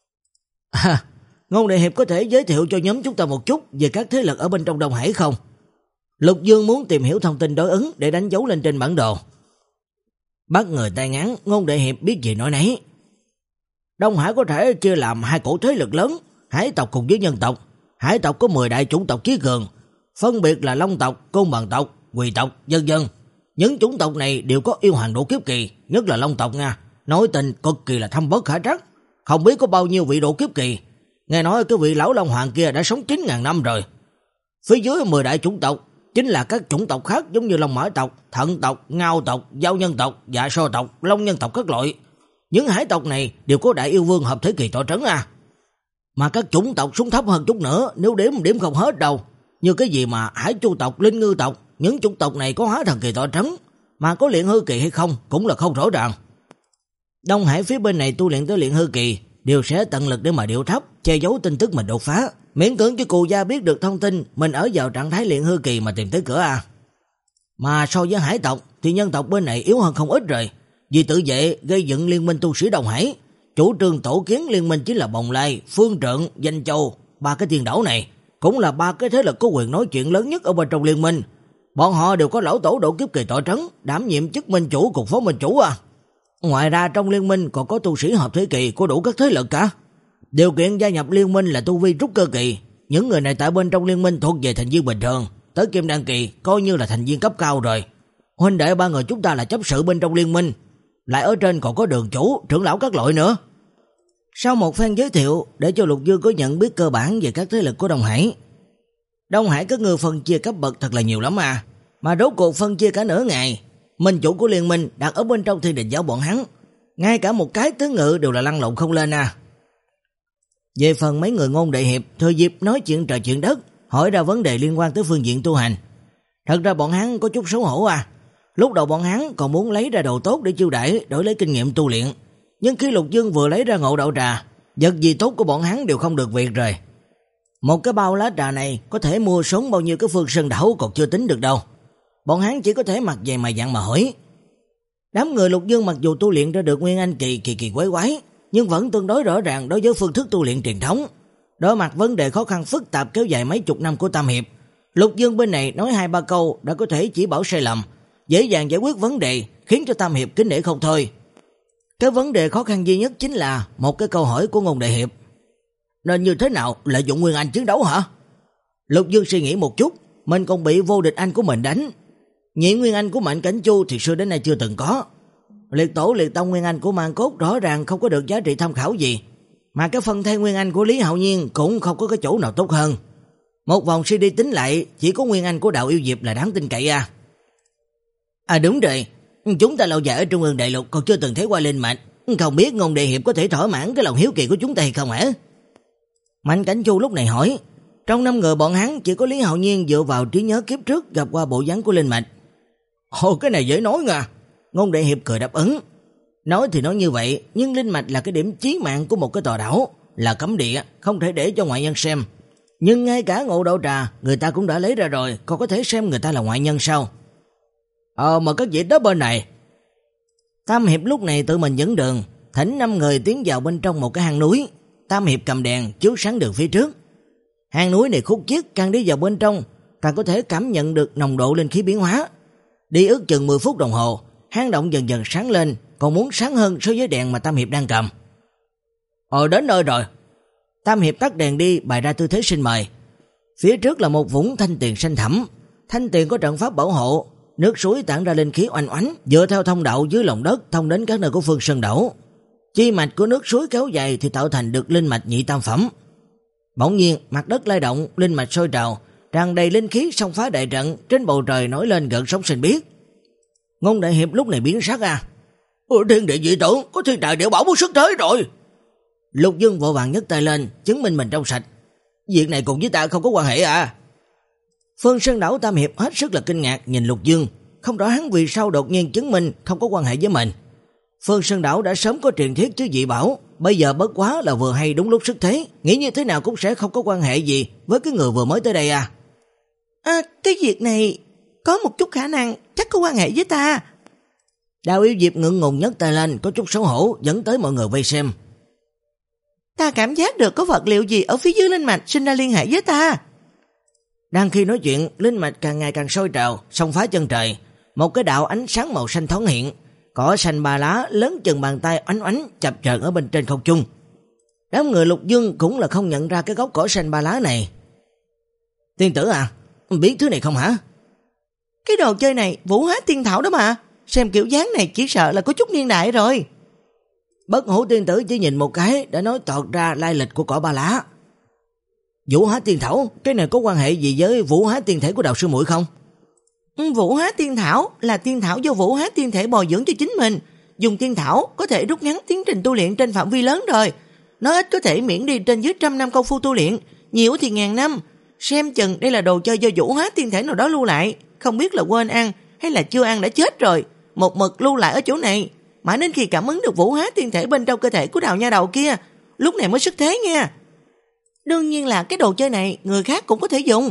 À, Ngôn Đại Hiệp có thể giới thiệu cho nhóm chúng ta một chút về các thế lực ở bên trong Đông Hải không? Lục Dương muốn tìm hiểu thông tin đối ứng để đánh dấu lên trên bản đồ. Bắt người tay ngắn, Ngôn Đại Hiệp biết gì nói nấy. Đông Hải có thể chia làm hai cổ thế lực lớn, hải tộc cùng với nhân tộc. Hải tộc có mười đại chủng tộc chí cường, phân biệt là Long tộc, Côn Bằng tộc, Quỳ tộc, vân vân. Những chủng tộc này đều có yêu hoàng độ kiếp kỳ, nhất là Long tộc nha, nói tình cực kỳ là thâm bất khả trắc, không biết có bao nhiêu vị độ kiếp kỳ. Nghe nói cái vị lão Long Hoàng kia đã sống chín ngàn năm rồi. Phía dưới mười đại chủng tộc chính là các chủng tộc khác giống như Long Mã tộc, Thận tộc, Ngao tộc, Giao nhân tộc, Dạ So tộc, Long nhân tộc các loại. Những hải tộc này đều có đại yêu vương hợp thể kỳ tọa trấn à. Mà các chủng tộc xuống thấp hơn chút nữa, nếu đếm đếm không hết đâu. Như cái gì mà Hải Chu tộc, Linh Ngư tộc, những chủng tộc này có hóa thần kỳ tọa trấn, mà có luyện hư kỳ hay không cũng là không rõ ràng. Đông Hải phía bên này tu luyện tới luyện hư kỳ đều sẽ tận lực để mà điệu thấp, che giấu tin tức mình đột phá, miễn cưỡng cho cụ gia biết được thông tin mình ở vào trạng thái luyện hư kỳ mà tìm tới cửa à. Mà so với hải tộc thì nhân tộc bên này yếu hơn không ít rồi. Vì tự vệ gây dựng liên minh tu sĩ Đông Hải, chủ trương tổ kiến liên minh chính là Bồng Lai, Phương Trượng, Danh Châu. Ba cái tiền đảo này cũng là ba cái thế lực có quyền nói chuyện lớn nhất ở bên trong liên minh. Bọn họ đều có lão tổ độ kiếp kỳ tọa trấn, đảm nhiệm chức minh chủ cùng phó minh chủ à. Ngoài ra trong liên minh còn có tu sĩ hợp thế kỳ có đủ các thế lực cả. Điều kiện gia nhập liên minh là tu vi trúc cơ kỳ. Những người này tại bên trong liên minh thuộc về thành viên bình thường, tới kim đan kỳ coi như là thành viên cấp cao rồi. Huynh đệ ba người chúng ta là chấp sự bên trong liên minh, lại ở trên còn có đường chủ, trưởng lão các loại nữa. Sau một phen giới thiệu để cho Lục Dương có nhận biết cơ bản về các thế lực của Đông Hải. Đông Hải các người phân chia cấp bậc thật là nhiều lắm à, mà rốt cuộc phân chia cả nửa ngày. Minh chủ của liên minh đặt ở bên trong Thiên Đình giáo bọn hắn, ngay cả một cái tứ ngự đều là lăn lộn không lên à. Về phần mấy người Ngôn Đại Hiệp thừa dịp nói chuyện trò chuyện đất, hỏi ra vấn đề liên quan tới phương diện tu hành. Thật ra bọn hắn có chút xấu hổ à. Lúc đầu bọn hắn còn muốn lấy ra đồ tốt để chiêu đãi, đổi lấy kinh nghiệm tu luyện, nhưng khi Lục Dương vừa lấy ra ngộ đạo trà, vật gì tốt của bọn hắn đều không được việc rồi. Một cái bao lá trà này có thể mua sống bao nhiêu cái phương sơn đảo còn chưa tính được đâu. Bọn hắn chỉ có thể mặt dày mày dạn mà hỏi. Đám người Lục Dương mặc dù tu luyện ra được nguyên anh kỳ kỳ kỳ quái quái, nhưng vẫn tương đối rõ ràng đối với phương thức tu luyện truyền thống. Đối mặt vấn đề khó khăn phức tạp kéo dài mấy chục năm của Tam Hiệp, Lục Dương bên này nói hai ba câu đã có thể chỉ bảo sai lầm, dễ dàng giải quyết vấn đề, khiến cho Tam Hiệp kính nể không thôi. Cái vấn đề khó khăn duy nhất chính là một cái câu hỏi của Ngôn Đại Hiệp. Nên như thế nào lợi dụng nguyên anh chiến đấu hả? Lục Dương suy nghĩ một chút, mình còn bị vô địch anh của mình đánh. Nhị nguyên anh của Mạnh Cảnh Chu thì xưa đến nay chưa từng có. Liệt tổ liệt tông nguyên anh của Mang Cốt rõ ràng không có được giá trị tham khảo gì, mà cái phân thay nguyên anh của Lý Hạo Nhiên cũng không có cái chỗ nào tốt hơn. Một vòng suy đi tính lại, chỉ có nguyên anh của Đạo Yêu Diệp là đáng tin cậy à. À đúng rồi, chúng ta lâu dài ở Trung ương Đại Lục còn chưa từng thấy qua linh mạch, không biết Ngôn Đại Hiệp có thể thỏa mãn cái lòng hiếu kỳ của chúng ta hay không hả? Mạnh Cảnh Chu lúc này hỏi. Trong năm người bọn hắn chỉ có Lý Hạo Nhiên dựa vào trí nhớ kiếp trước gặp qua bộ dáng của linh mạch. Ồ, cái này dễ nói nha. Ngôn Đại Hiệp cười đáp ứng. Nói thì nói như vậy, nhưng linh mạch là cái điểm chí mạng của một cái tòa đảo, là cấm địa, không thể để cho ngoại nhân xem. Nhưng ngay cả ngộ đạo trà người ta cũng đã lấy ra rồi, còn có thể xem người ta là ngoại nhân sao? Ờ mà các vị tới bên này. Tam Hiệp lúc này tự mình dẫn đường, thỉnh năm người tiến vào bên trong một cái hang núi. Tam Hiệp cầm đèn chiếu sáng đường phía trước. Hang núi này khúc chiết, càng đi vào bên trong càng có thể cảm nhận được nồng độ linh khí biến hóa. Đi ước chừng mười phút đồng hồ, hang động dần dần sáng lên, còn muốn sáng hơn so với đèn mà Tam Hiệp đang cầm. Ờ đến nơi rồi. Tam Hiệp tắt đèn đi, bày ra tư thế xin mời. Phía trước là một vũng thanh tiền xanh thẳm, thanh tiền có trận pháp bảo hộ, nước suối tản ra linh khí oanh oánh, dựa theo thông đạo dưới lòng đất thông đến các nơi của Phương Sơn Đảo. Chi mạch của nước suối kéo dài thì tạo thành được linh mạch nhị tam phẩm. Bỗng nhiên, mặt đất lay động, linh mạch sôi trào, tràn đầy linh khí xông phá đại trận, trên bầu trời nổi lên gợn sóng xanh biếc. Ngôn Đại Hiệp lúc này biến sắc à. Ủa, thiên địa dị tượng, có thiên tài địa bảo muốn xuất thế rồi. Lục Dương vội vàng nhấc tay lên, chứng minh mình trong sạch. Việc này cùng với ta không có quan hệ à? Phương Sơn Đảo Tam Hiệp hết sức là kinh ngạc nhìn Lục Dương, không rõ hắn vì sao đột nhiên chứng minh không có quan hệ với mình. Phương Sơn Đảo đã sớm có truyền thuyết chứ dị bảo, bây giờ bất quá là vừa hay đúng lúc xuất thế, nghĩ như thế nào cũng sẽ không có quan hệ gì với cái người vừa mới tới đây à. À, cái việc này có một chút khả năng chắc có quan hệ với ta. Đào Yêu Diệp ngượng ngùng nhấc tay lên, có chút xấu hổ dẫn tới mọi người vây xem. Ta cảm giác được có vật liệu gì ở phía dưới linh mạch sinh ra liên hệ với ta. Đang khi nói chuyện, linh mạch càng ngày càng sôi trào, xông phá chân trời, một cái đạo ánh sáng màu xanh thoáng hiện, cỏ xanh ba lá lớn chừng bàn tay oánh oánh chập chờn ở bên trên không trung. Đám người Lục Dương cũng là không nhận ra cái gốc cỏ xanh ba lá này. Tiên tử à, biết thứ này không hả? Cái đồ chơi này Vũ Hóa Tiên Thảo đó mà, xem kiểu dáng này chỉ sợ là có chút niên đại rồi. Bất Hủ tiên tử chỉ nhìn một cái đã nói toạc ra lai lịch của cỏ ba lá. Vũ Hóa Tiên Thảo, cái này có quan hệ gì với Vũ Hóa Tiên Thể của đạo sư muội không? Vũ Hóa Tiên Thảo là tiên thảo do Vũ Hóa Tiên Thể bồi dưỡng cho chính mình. Dùng tiên thảo có thể rút ngắn tiến trình tu luyện trên phạm vi lớn rồi. Nói ít có thể miễn đi trên dưới trăm năm công phu tu luyện, nhiều thì ngàn năm. Xem chừng đây là đồ chơi do Vũ Hóa Tiên Thể nào đó lưu lại, không biết là quên ăn hay là chưa ăn đã chết rồi, một mực lưu lại ở chỗ này, mãi đến khi cảm ứng được Vũ Hóa Tiên Thể bên trong cơ thể của Đào nha đầu kia, lúc này mới xuất thế nha. Đương nhiên là cái đồ chơi này người khác cũng có thể dùng.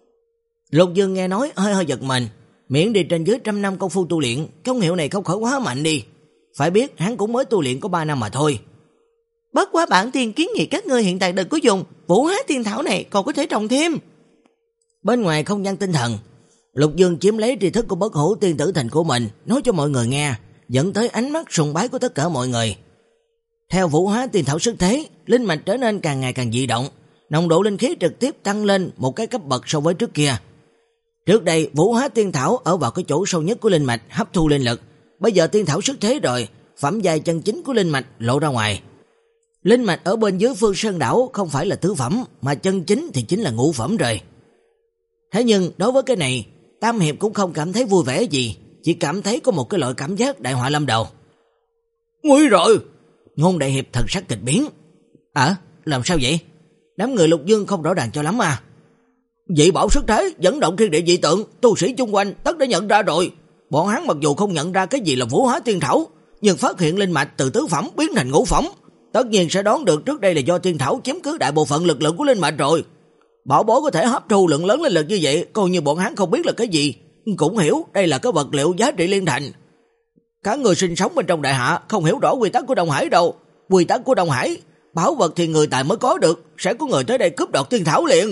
Lục Dương nghe nói hơi hơi giật mình, miễn đi trên dưới trăm năm công phu tu luyện, công hiệu này không khỏi quá mạnh đi. Phải biết hắn cũng mới tu luyện có ba năm mà thôi. Bất quá bản tiên kiến nghị các ngươi hiện tại đừng có dùng, Vũ Hóa Tiên Thảo này còn có thể trồng thêm. Bên ngoài không gian tinh thần, Lục Dương chiếm lấy tri thức của Bất Hủ tiên tử thành của mình, nói cho mọi người nghe, dẫn tới ánh mắt sùng bái của tất cả mọi người. Theo Vũ Hóa Tiên Thảo xuất thế, linh mạch trở nên càng ngày càng dị động, nồng độ linh khí trực tiếp tăng lên một cái cấp bậc so với trước kia. Trước đây Vũ Hóa Tiên Thảo ở vào cái chỗ sâu nhất của linh mạch hấp thu linh lực, bây giờ Tiên Thảo xuất thế rồi, phẩm giai chân chính của linh mạch lộ ra ngoài. Linh mạch ở bên dưới Phương Sơn Đảo không phải là tứ phẩm, mà chân chính thì chính là ngũ phẩm rồi. Thế nhưng đối với cái này, Tam Hiệp cũng không cảm thấy vui vẻ gì, chỉ cảm thấy có một cái loại cảm giác đại họa lâm đầu. Nguy rồi! Ngôn Đại Hiệp thần sắc kịch biến. À, làm sao vậy? Đám người Lục Dương không rõ ràng cho lắm à. Dị bảo xuất thế, dẫn động thiên địa dị tượng, tu sĩ chung quanh tất đã nhận ra rồi. Bọn hắn mặc dù không nhận ra cái gì là Vũ Hóa Tiên Thảo, nhưng phát hiện linh mạch từ tứ phẩm biến thành ngũ phẩm, tất nhiên sẽ đoán được trước đây là do Tiên Thảo chiếm cứ đại bộ phận lực lượng của linh mạch rồi. Bảo bối có thể hấp thu lượng lớn linh lực như vậy, coi như bọn hắn không biết là cái gì, cũng hiểu đây là cái vật liệu giá trị liên thành. Cả người sinh sống bên trong đại hạ không hiểu rõ quy tắc của Đông Hải đâu. Quy tắc của Đông Hải, bảo vật thì người tài mới có được, sẽ có người tới đây cướp đoạt Tiên Thảo liền.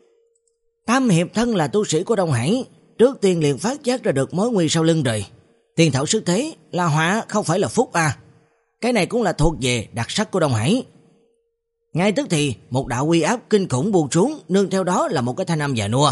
Tam Hiệp thân là tu sĩ của Đông Hải, trước tiên liền phát giác ra được mối nguy sau lưng rồi. Tiên Thảo xuất thế là họa không phải là phúc à. Cái này cũng là thuộc về đặc sắc của Đông Hải. Ngay tức thì một đạo uy áp kinh khủng buông xuống, nương theo đó là một cái thanh âm già nua.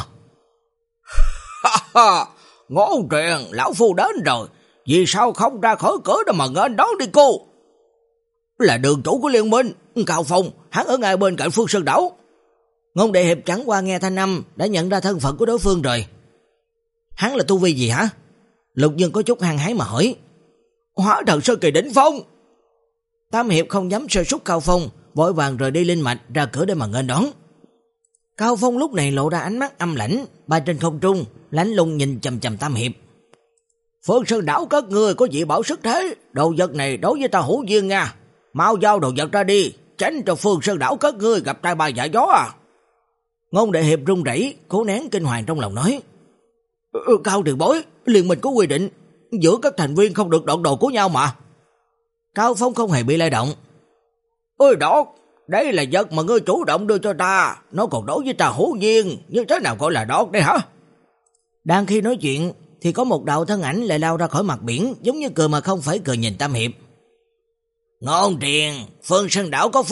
Ngôn Truyền, lão phu đến rồi, vì sao không ra khỏi cửa đó mà nghênh đón đi cô? Là đường chủ của liên minh, Cao Phong, hắn ở ngay bên cạnh Phương Sơn Đảo. Ngôn Đại Hiệp chẳng qua nghe thanh âm đã nhận ra thân phận của đối phương rồi. Hắn là tu vi gì hả? Lục Dương có chút hăng hái mà hỏi. Hóa thần sơ kỳ đỉnh phong. Tam Hiệp không dám sơ suất Cao Phong, vội vàng rời đi linh mạch ra cửa để mà nghênh đón. Cao Phong lúc này lộ ra ánh mắt âm lãnh, bay trên không trung, lạnh lùng nhìn chằm chằm Tam Hiệp. Phương Sơn Đảo các ngươi có dị bảo xuất thế, đồ vật này đối với ta hữu duyên nha. Mau giao đồ vật ra đi, tránh cho Phương Sơn Đảo các ngươi gặp tai bay vạ gió à. Ngôn Đại Hiệp run rẩy, cố nén kinh hoàng trong lòng nói. Ừ, Cao tiền bối, liên minh có quy định, giữa các thành viên không được đoạt đồ của nhau mà. Cao Phong không hề bị lay động. Ôi đọt, đây là vật mà ngươi chủ động đưa cho ta, nó còn đối với ta hữu duyên, nhưng thế nào gọi là đọt đây hả? Đang khi nói chuyện thì có một đạo thân ảnh lại lao ra khỏi mặt biển, giống như cười mà không phải cười nhìn Tam Hiệp. Ngôn Truyền, Phương Sơn Đảo có phúc,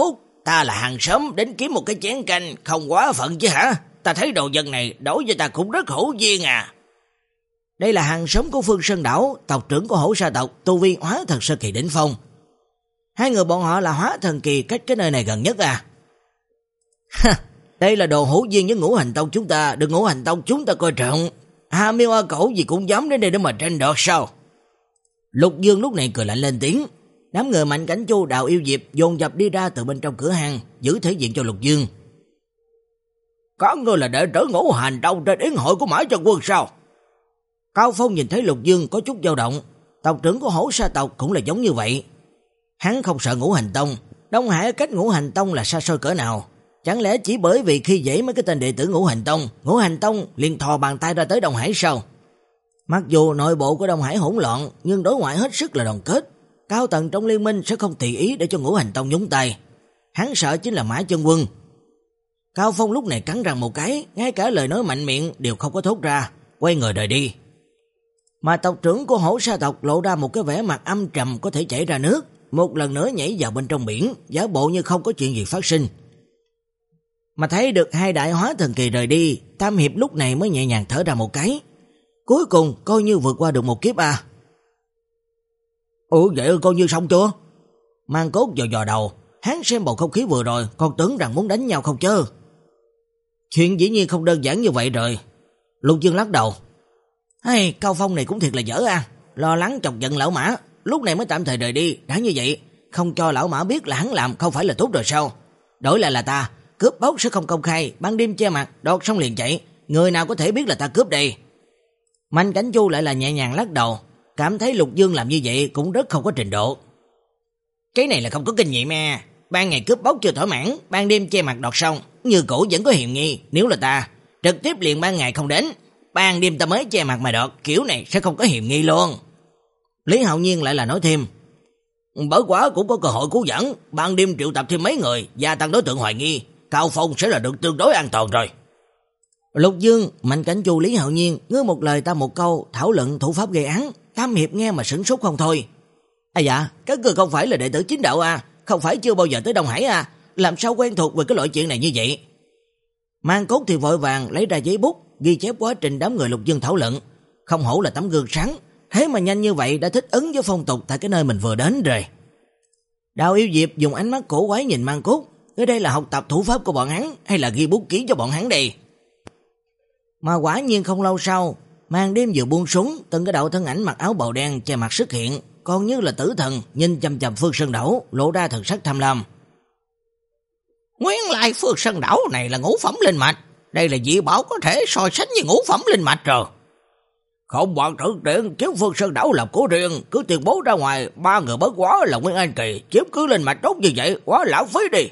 Ta là hàng xóm đến kiếm một cái chén canh, không quá phận chứ hả? Ta thấy đồ dân này đối với ta cũng rất hữu duyên à. Đây là hàng xóm của Phương Sơn Đảo, tộc trưởng của Hổ Sa tộc, tu vi hóa thần sơ kỳ đỉnh phong. Hai người bọn họ là hóa thần kỳ, cách cái nơi này gần nhất à. Ha, đây là đồ hữu duyên với Ngũ Hành Tông chúng ta, được Ngũ Hành Tông chúng ta coi trọng. Hà Miêu A Cẩu gì cũng dám đến đây để mà tranh đoạt sao? Lục Dương lúc này cười lạnh lên tiếng. Đám người Mạnh Cảnh Chu, Đào Yêu Diệp dồn dập đi ra từ bên trong cửa hàng, giữ thể diện cho Lục Dương. Có người là đệ tử Ngũ Hành Tông trên yến hội của Mã Chân Quân sao? Cao Phong nhìn thấy Lục Dương có chút dao động, tộc trưởng của Hổ Sa tộc cũng là giống như vậy. Hắn không sợ Ngũ Hành Tông, Đông Hải cách Ngũ Hành Tông là xa xôi cỡ nào, chẳng lẽ chỉ bởi vì khi dễ mấy cái tên đệ tử Ngũ Hành Tông, Ngũ Hành Tông liền thò bàn tay ra tới Đông Hải sao? Mặc dù nội bộ của Đông Hải hỗn loạn, nhưng đối ngoại hết sức là đoàn kết, cao tầng trong liên minh sẽ không tùy ý để cho Ngũ Hành Tông nhúng tay. Hắn sợ chính là Mã Chân Quân. Cao Phong lúc này cắn răng một cái, ngay cả lời nói mạnh miệng đều không có thốt ra, quay người rời đi. Mà tộc trưởng của Hổ Sa tộc lộ ra một cái vẻ mặt âm trầm có thể chảy ra nước, một lần nữa nhảy vào bên trong biển, giả bộ như không có chuyện gì phát sinh. Mà thấy được hai đại hóa thần kỳ rời đi, Tam Hiệp lúc này mới nhẹ nhàng thở ra một cái. Cuối cùng coi như vượt qua được một kiếp à. Ủa vậy coi như xong chưa? Mang Cốt dò dò đầu, hắn xem bầu không khí vừa rồi còn tưởng rằng muốn đánh nhau không chứ. Chuyện dĩ nhiên không đơn giản như vậy rồi. Lục Dương lắc đầu. Hey, Cao Phong này cũng thiệt là dở à, lo lắng chọc giận lão Mã, lúc này mới tạm thời rời đi, đã như vậy, không cho lão Mã biết là hắn làm không phải là tốt rồi sao? Đổi lại là ta, cướp bóc sẽ không công khai, ban đêm che mặt, đột xong liền chạy, người nào có thể biết là ta cướp đây? Mạnh Cảnh Chu lại là nhẹ nhàng lắc đầu, cảm thấy Lục Dương làm như vậy cũng rất không có trình độ. Cái này là không có kinh nghiệm à, ban ngày cướp bóc chưa thỏa mãn, ban đêm che mặt đột xong, như cũ vẫn có hiểm nghi, nếu là ta, trực tiếp liền ban ngày không đến. Ban đêm ta mới che mặt mà đọt, kiểu này sẽ không có hiểm nghi luôn. Lý Hạo Nhiên lại là nói thêm. Bởi quả cũng có cơ hội cứu dẫn, ban đêm triệu tập thêm mấy người, gia tăng đối tượng hoài nghi, Cao Phong sẽ là được tương đối an toàn rồi. Lục Dương, Mạnh Cảnh Chu, Lý Hạo Nhiên, ngươi một lời ta một câu, thảo luận thủ pháp gây án, Tam Hiệp nghe mà sửng sốt không thôi. À dạ, các ngươi không phải là đệ tử chính đạo à, không phải chưa bao giờ tới Đông Hải à, làm sao quen thuộc về cái loại chuyện này như vậy? Mang Cốt thì vội vàng lấy ra giấy bút, ghi chép quá trình đám người Lục Dương thảo luận, không hổ là tấm gương sáng, thế mà nhanh như vậy đã thích ứng với phong tục tại cái nơi mình vừa đến rồi. Đào Yêu Diệp dùng ánh mắt cổ quái nhìn Mang Cốt, cái đây là học tập thủ pháp của bọn hắn hay là ghi bút ký cho bọn hắn đây? Mà quả nhiên không lâu sau, màn đêm vừa buông xuống, từng cái đạo thân ảnh mặc áo bào đen che mặt xuất hiện, còn như là tử thần nhìn chằm chằm Phương Sơn Đảo, lộ ra thần sắc tham lam. Nguyên lai Phương Sơn Đảo này là ngũ phẩm linh mạch, đây là dị bảo có thể so sánh với ngũ phẩm linh mạch rồi. Không bọn thử tiện chiếm Phương Sơn Đảo làm của riêng, cứ tuyên bố ra ngoài ba người bất quá là Nguyên Anh kỳ, chiếm cứ linh mạch tốt như vậy, quá lãng phí đi.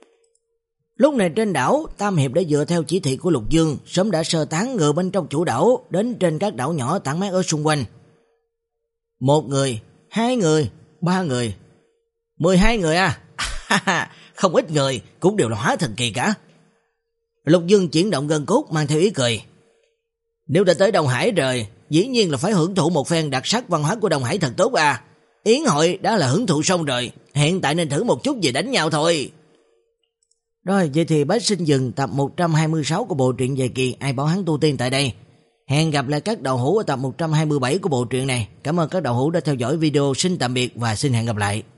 Lúc này trên đảo, Tam Hiệp đã dựa theo chỉ thị của Lục Dương, sớm đã sơ tán người bên trong chủ đảo đến trên các đảo nhỏ tản mát ở xung quanh. Một người, hai người, ba người, mười hai người à, không ít người, cũng đều là hóa thần kỳ cả. Lục Dương chuyển động gân cốt mang theo ý cười. Nếu đã tới Đông Hải rồi, dĩ nhiên là phải hưởng thụ một phen đặc sắc văn hóa của Đông Hải thật tốt à. Yến hội đã là hưởng thụ xong rồi, hiện tại nên thử một chút về đánh nhau thôi. Rồi, vậy thì bác xin dừng tập một trăm hai mươi sáu của bộ truyện dài kỳ Ai Bảo Hắn Tu Tiên tại đây. Hẹn gặp lại các đạo hữu ở tập một trăm hai mươi bảy của bộ truyện này. Cảm ơn các đạo hữu đã theo dõi video, xin tạm biệt và xin hẹn gặp lại.